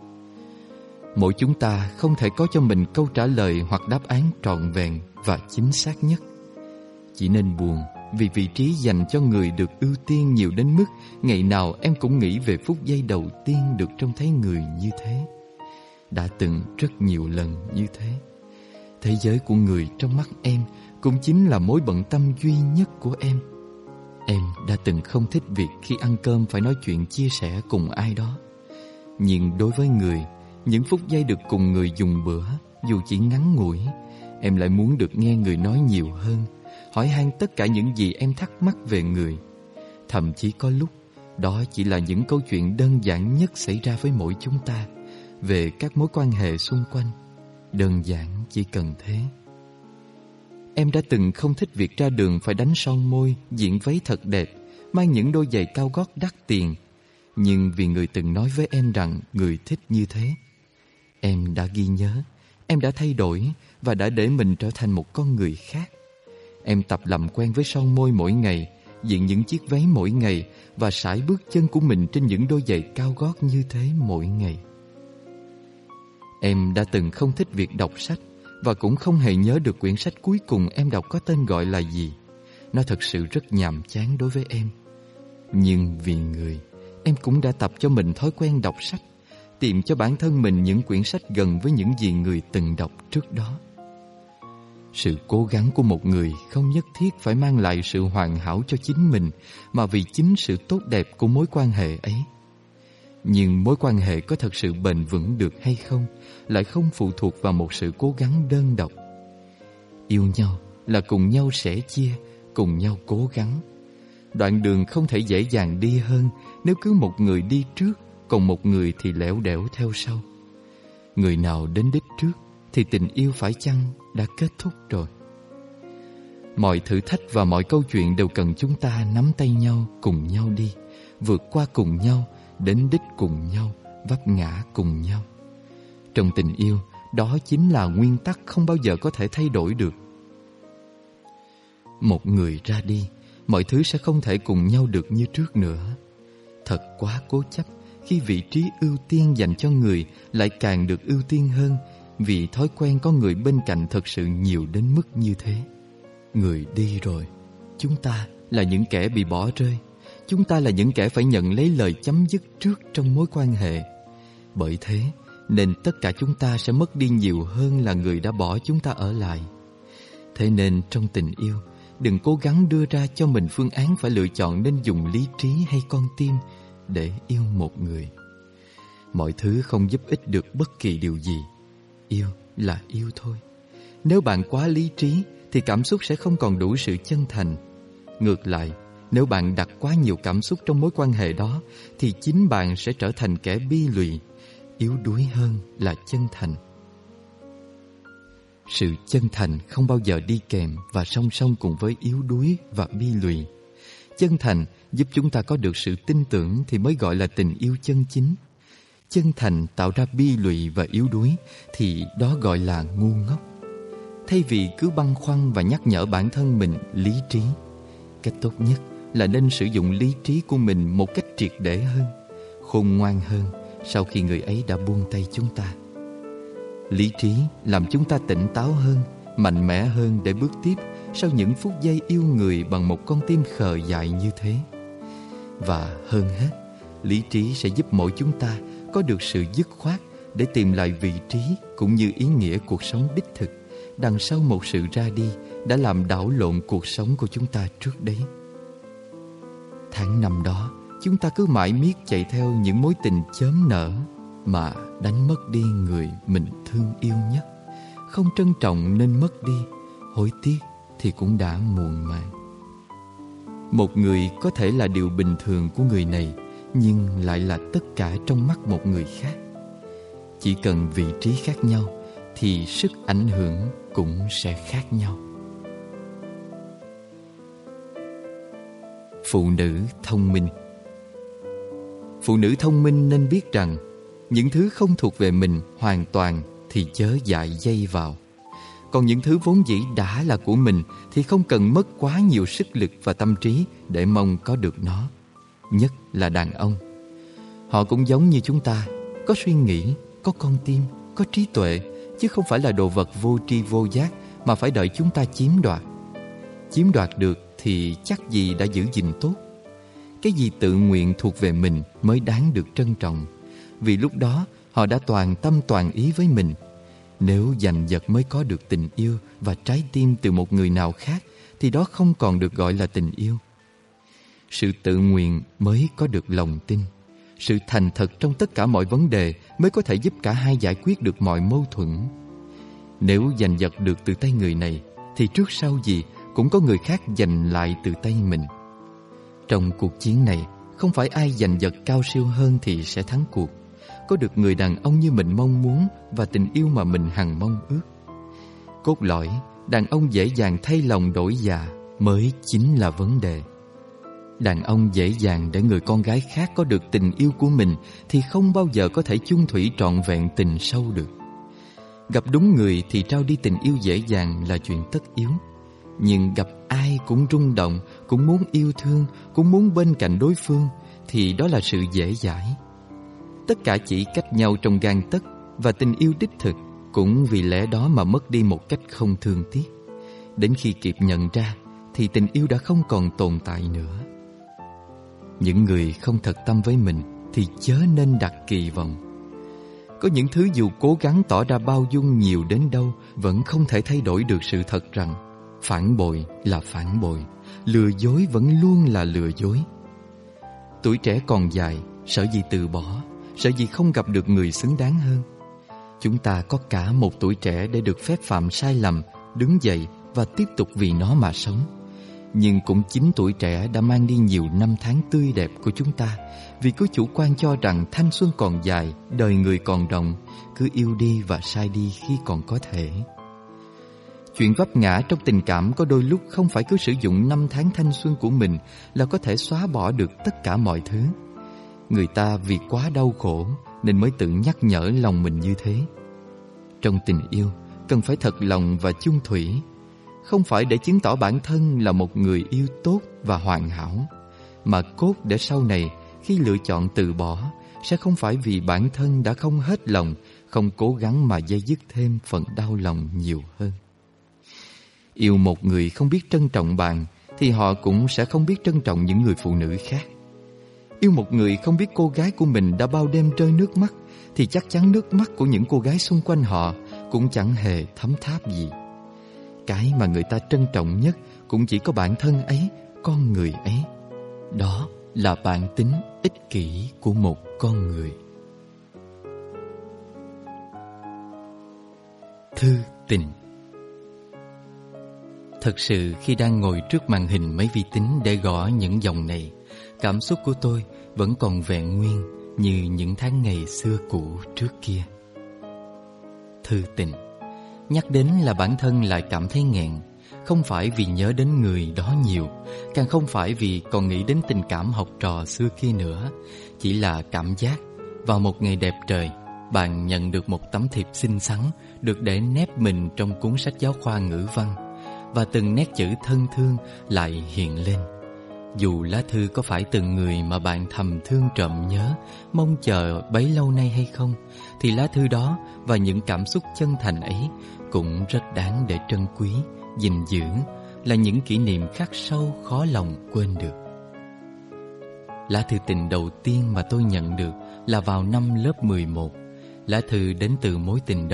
Mỗi chúng ta không thể có cho mình câu trả lời hoặc đáp án trọn vẹn và chính xác nhất. Chỉ nên buồn vì vị trí dành cho người được ưu tiên nhiều đến mức ngày nào em cũng nghĩ về phút giây đầu tiên được trông thấy người như thế. Đã từng rất nhiều lần như thế. Thế giới của người trong mắt em cũng chính là mối bận tâm duy nhất của em. Em đã từng không thích việc khi ăn cơm phải nói chuyện chia sẻ cùng ai đó. Nhưng đối với người, những phút giây được cùng người dùng bữa, dù chỉ ngắn ngủi, em lại muốn được nghe người nói nhiều hơn, hỏi han tất cả những gì em thắc mắc về người. Thậm chí có lúc, đó chỉ là những câu chuyện đơn giản nhất xảy ra với mỗi chúng ta, về các mối quan hệ xung quanh. Đơn giản chỉ cần thế. Em đã từng không thích việc ra đường phải đánh son môi, diện váy thật đẹp, mang những đôi giày cao gót đắt tiền. Nhưng vì người từng nói với em rằng người thích như thế, em đã ghi nhớ, em đã thay đổi và đã để mình trở thành một con người khác. Em tập làm quen với son môi mỗi ngày, diện những chiếc váy mỗi ngày và sải bước chân của mình trên những đôi giày cao gót như thế mỗi ngày. Em đã từng không thích việc đọc sách và cũng không hề nhớ được quyển sách cuối cùng em đọc có tên gọi là gì. Nó thật sự rất nhàm chán đối với em. Nhưng vì người, em cũng đã tập cho mình thói quen đọc sách, tìm cho bản thân mình những quyển sách gần với những gì người từng đọc trước đó. Sự cố gắng của một người không nhất thiết phải mang lại sự hoàn hảo cho chính mình, mà vì chính sự tốt đẹp của mối quan hệ ấy. Nhưng mối quan hệ có thật sự bền vững được hay không lại không phụ thuộc vào một sự cố gắng đơn độc. Yêu nhau là cùng nhau sẻ chia, cùng nhau cố gắng. Đoạn đường không thể dễ dàng đi hơn nếu cứ một người đi trước, còn một người thì lẻo đẻo theo sau. Người nào đến đích trước thì tình yêu phải chăng đã kết thúc rồi. Mọi thử thách và mọi câu chuyện đều cần chúng ta nắm tay nhau, cùng nhau đi, vượt qua cùng nhau, đến đích cùng nhau, vấp ngã cùng nhau. Trong tình yêu, đó chính là nguyên tắc không bao giờ có thể thay đổi được. Một người ra đi, mọi thứ sẽ không thể cùng nhau được như trước nữa. Thật quá cố chấp khi vị trí ưu tiên dành cho người lại càng được ưu tiên hơn, vì thói quen có người bên cạnh thật sự nhiều đến mức như thế. Người đi rồi, chúng ta là những kẻ bị bỏ rơi. Chúng ta là những kẻ phải nhận lấy lời chấm dứt trước trong mối quan hệ. Bởi thế nên tất cả chúng ta sẽ mất đi nhiều hơn là người đã bỏ chúng ta ở lại. Thế nên trong tình yêu, đừng cố gắng đưa ra cho mình phương án phải lựa chọn nên dùng lý trí hay con tim để yêu một người. Mọi thứ không giúp ích được bất kỳ điều gì. Yêu là yêu thôi. Nếu bạn quá lý trí thì cảm xúc sẽ không còn đủ sự chân thành. Ngược lại, nếu bạn đặt quá nhiều cảm xúc trong mối quan hệ đó thì chính bạn sẽ trở thành kẻ bi lụy, yếu đuối hơn là chân thành. Sự chân thành không bao giờ đi kèm và song song cùng với yếu đuối và bi lụy. Chân thành giúp chúng ta có được sự tin tưởng thì mới gọi là tình yêu chân chính. Chân thành tạo ra bi lụy và yếu đuối thì đó gọi là ngu ngốc. Thay vì cứ băn khoăn và nhắc nhở bản thân mình lý trí, cách tốt nhất là nên sử dụng lý trí của mình một cách triệt để hơn, khôn ngoan hơn sau khi người ấy đã buông tay chúng ta. Lý trí làm chúng ta tỉnh táo hơn, mạnh mẽ hơn để bước tiếp sau những phút giây yêu người bằng một con tim khờ dại như thế. Và hơn hết, lý trí sẽ giúp mỗi chúng ta có được sự dứt khoát để tìm lại vị trí cũng như ý nghĩa cuộc sống đích thực đằng sau một sự ra đi đã làm đảo lộn cuộc sống của chúng ta trước đấy. Tháng năm đó, chúng ta cứ mãi miết chạy theo những mối tình chớm nở mà đánh mất đi người mình thương yêu nhất. Không trân trọng nên mất đi, hối tiếc thì cũng đã muộn màng. Một người có thể là điều bình thường của người này, nhưng lại là tất cả trong mắt một người khác. Chỉ cần vị trí khác nhau thì sức ảnh hưởng cũng sẽ khác nhau. Phụ nữ thông minh. Phụ nữ thông minh nên biết rằng những thứ không thuộc về mình hoàn toàn thì chớ dại dây vào. Còn những thứ vốn dĩ đã là của mình thì không cần mất quá nhiều sức lực và tâm trí để mong có được nó. Nhất là đàn ông. Họ cũng giống như chúng ta, có suy nghĩ, có con tim, có trí tuệ, chứ không phải là đồ vật vô tri vô giác mà phải đợi chúng ta chiếm đoạt. Chiếm đoạt được thì chắc gì đã giữ gìn tốt. Cái gì tự nguyện thuộc về mình mới đáng được trân trọng, vì lúc đó họ đã toàn tâm toàn ý với mình. Nếu giành giật mới có được tình yêu và trái tim từ một người nào khác thì đó không còn được gọi là tình yêu. Sự tự nguyện mới có được lòng tin. Sự thành thật trong tất cả mọi vấn đề mới có thể giúp cả hai giải quyết được mọi mâu thuẫn. Nếu giành giật được từ tay người này thì trước sau gì cũng có người khác giành lại từ tay mình. Trong cuộc chiến này, không phải ai giành giật cao siêu hơn thì sẽ thắng cuộc. Có được người đàn ông như mình mong muốn và tình yêu mà mình hằng mong ước. Cốt lõi, đàn ông dễ dàng thay lòng đổi dạ mới chính là vấn đề. Đàn ông dễ dàng để người con gái khác có được tình yêu của mình thì không bao giờ có thể chung thủy trọn vẹn tình sâu được. Gặp đúng người thì trao đi tình yêu dễ dàng là chuyện tất yếu. Nhưng gặp ai cũng rung động, cũng muốn yêu thương, cũng muốn bên cạnh đối phương thì đó là sự dễ dãi. Tất cả chỉ cách nhau trong gang tấc, và tình yêu đích thực cũng vì lẽ đó mà mất đi một cách không thương tiếc. Đến khi kịp nhận ra thì tình yêu đã không còn tồn tại nữa. Những người không thật tâm với mình thì chớ nên đặt kỳ vọng. Có những thứ dù cố gắng tỏ ra bao dung nhiều đến đâu vẫn không thể thay đổi được sự thật rằng phản bội là phản bội, lừa dối vẫn luôn là lừa dối. Tuổi trẻ còn dài, sợ gì từ bỏ, sợ gì không gặp được người xứng đáng hơn. Chúng ta có cả một tuổi trẻ để được phép phạm sai lầm, đứng dậy và tiếp tục vì nó mà sống. Nhưng cũng chính tuổi trẻ đã mang đi nhiều năm tháng tươi đẹp của chúng ta, vì cứ chủ quan cho rằng thanh xuân còn dài, đời người còn rộng, cứ yêu đi và sai đi khi còn có thể. Chuyện vấp ngã trong tình cảm có đôi lúc không phải cứ sử dụng năm tháng thanh xuân của mình là có thể xóa bỏ được tất cả mọi thứ. Người ta vì quá đau khổ nên mới tự nhắc nhở lòng mình như thế. Trong tình yêu, cần phải thật lòng và chung thủy, không phải để chứng tỏ bản thân là một người yêu tốt và hoàn hảo, mà cốt để sau này khi lựa chọn từ bỏ sẽ không phải vì bản thân đã không hết lòng, không cố gắng mà dây dứt thêm phần đau lòng nhiều hơn. Yêu một người không biết trân trọng bạn thì họ cũng sẽ không biết trân trọng những người phụ nữ khác. Yêu một người không biết cô gái của mình đã bao đêm rơi nước mắt thì chắc chắn nước mắt của những cô gái xung quanh họ cũng chẳng hề thấm tháp gì. Cái mà người ta trân trọng nhất cũng chỉ có bản thân ấy, con người ấy. Đó là bản tính ích kỷ của một con người. Thư tình. Thật sự khi đang ngồi trước màn hình máy vi tính để gõ những dòng này, cảm xúc của tôi vẫn còn vẹn nguyên như những tháng ngày xưa cũ trước kia. Thư tình. Nhắc đến là bản thân lại cảm thấy nghẹn. Không phải vì nhớ đến người đó nhiều, càng không phải vì còn nghĩ đến tình cảm học trò xưa kia nữa. Chỉ là cảm giác vào một ngày đẹp trời, bạn nhận được một tấm thiệp xinh xắn được để nép mình trong cuốn sách giáo khoa ngữ văn, và từng nét chữ thân thương lại hiện lên. Dù lá thư có phải từ người mà bạn thầm thương trộm nhớ, mong chờ bấy lâu nay hay không, thì lá thư đó và những cảm xúc chân thành ấy cũng rất đáng để trân quý, gìn giữ, là những kỷ niệm khắc sâu khó lòng quên được. Lá thư tình đầu tiên mà tôi nhận được là vào năm lớp mười một. Lá thư đến từ mối tình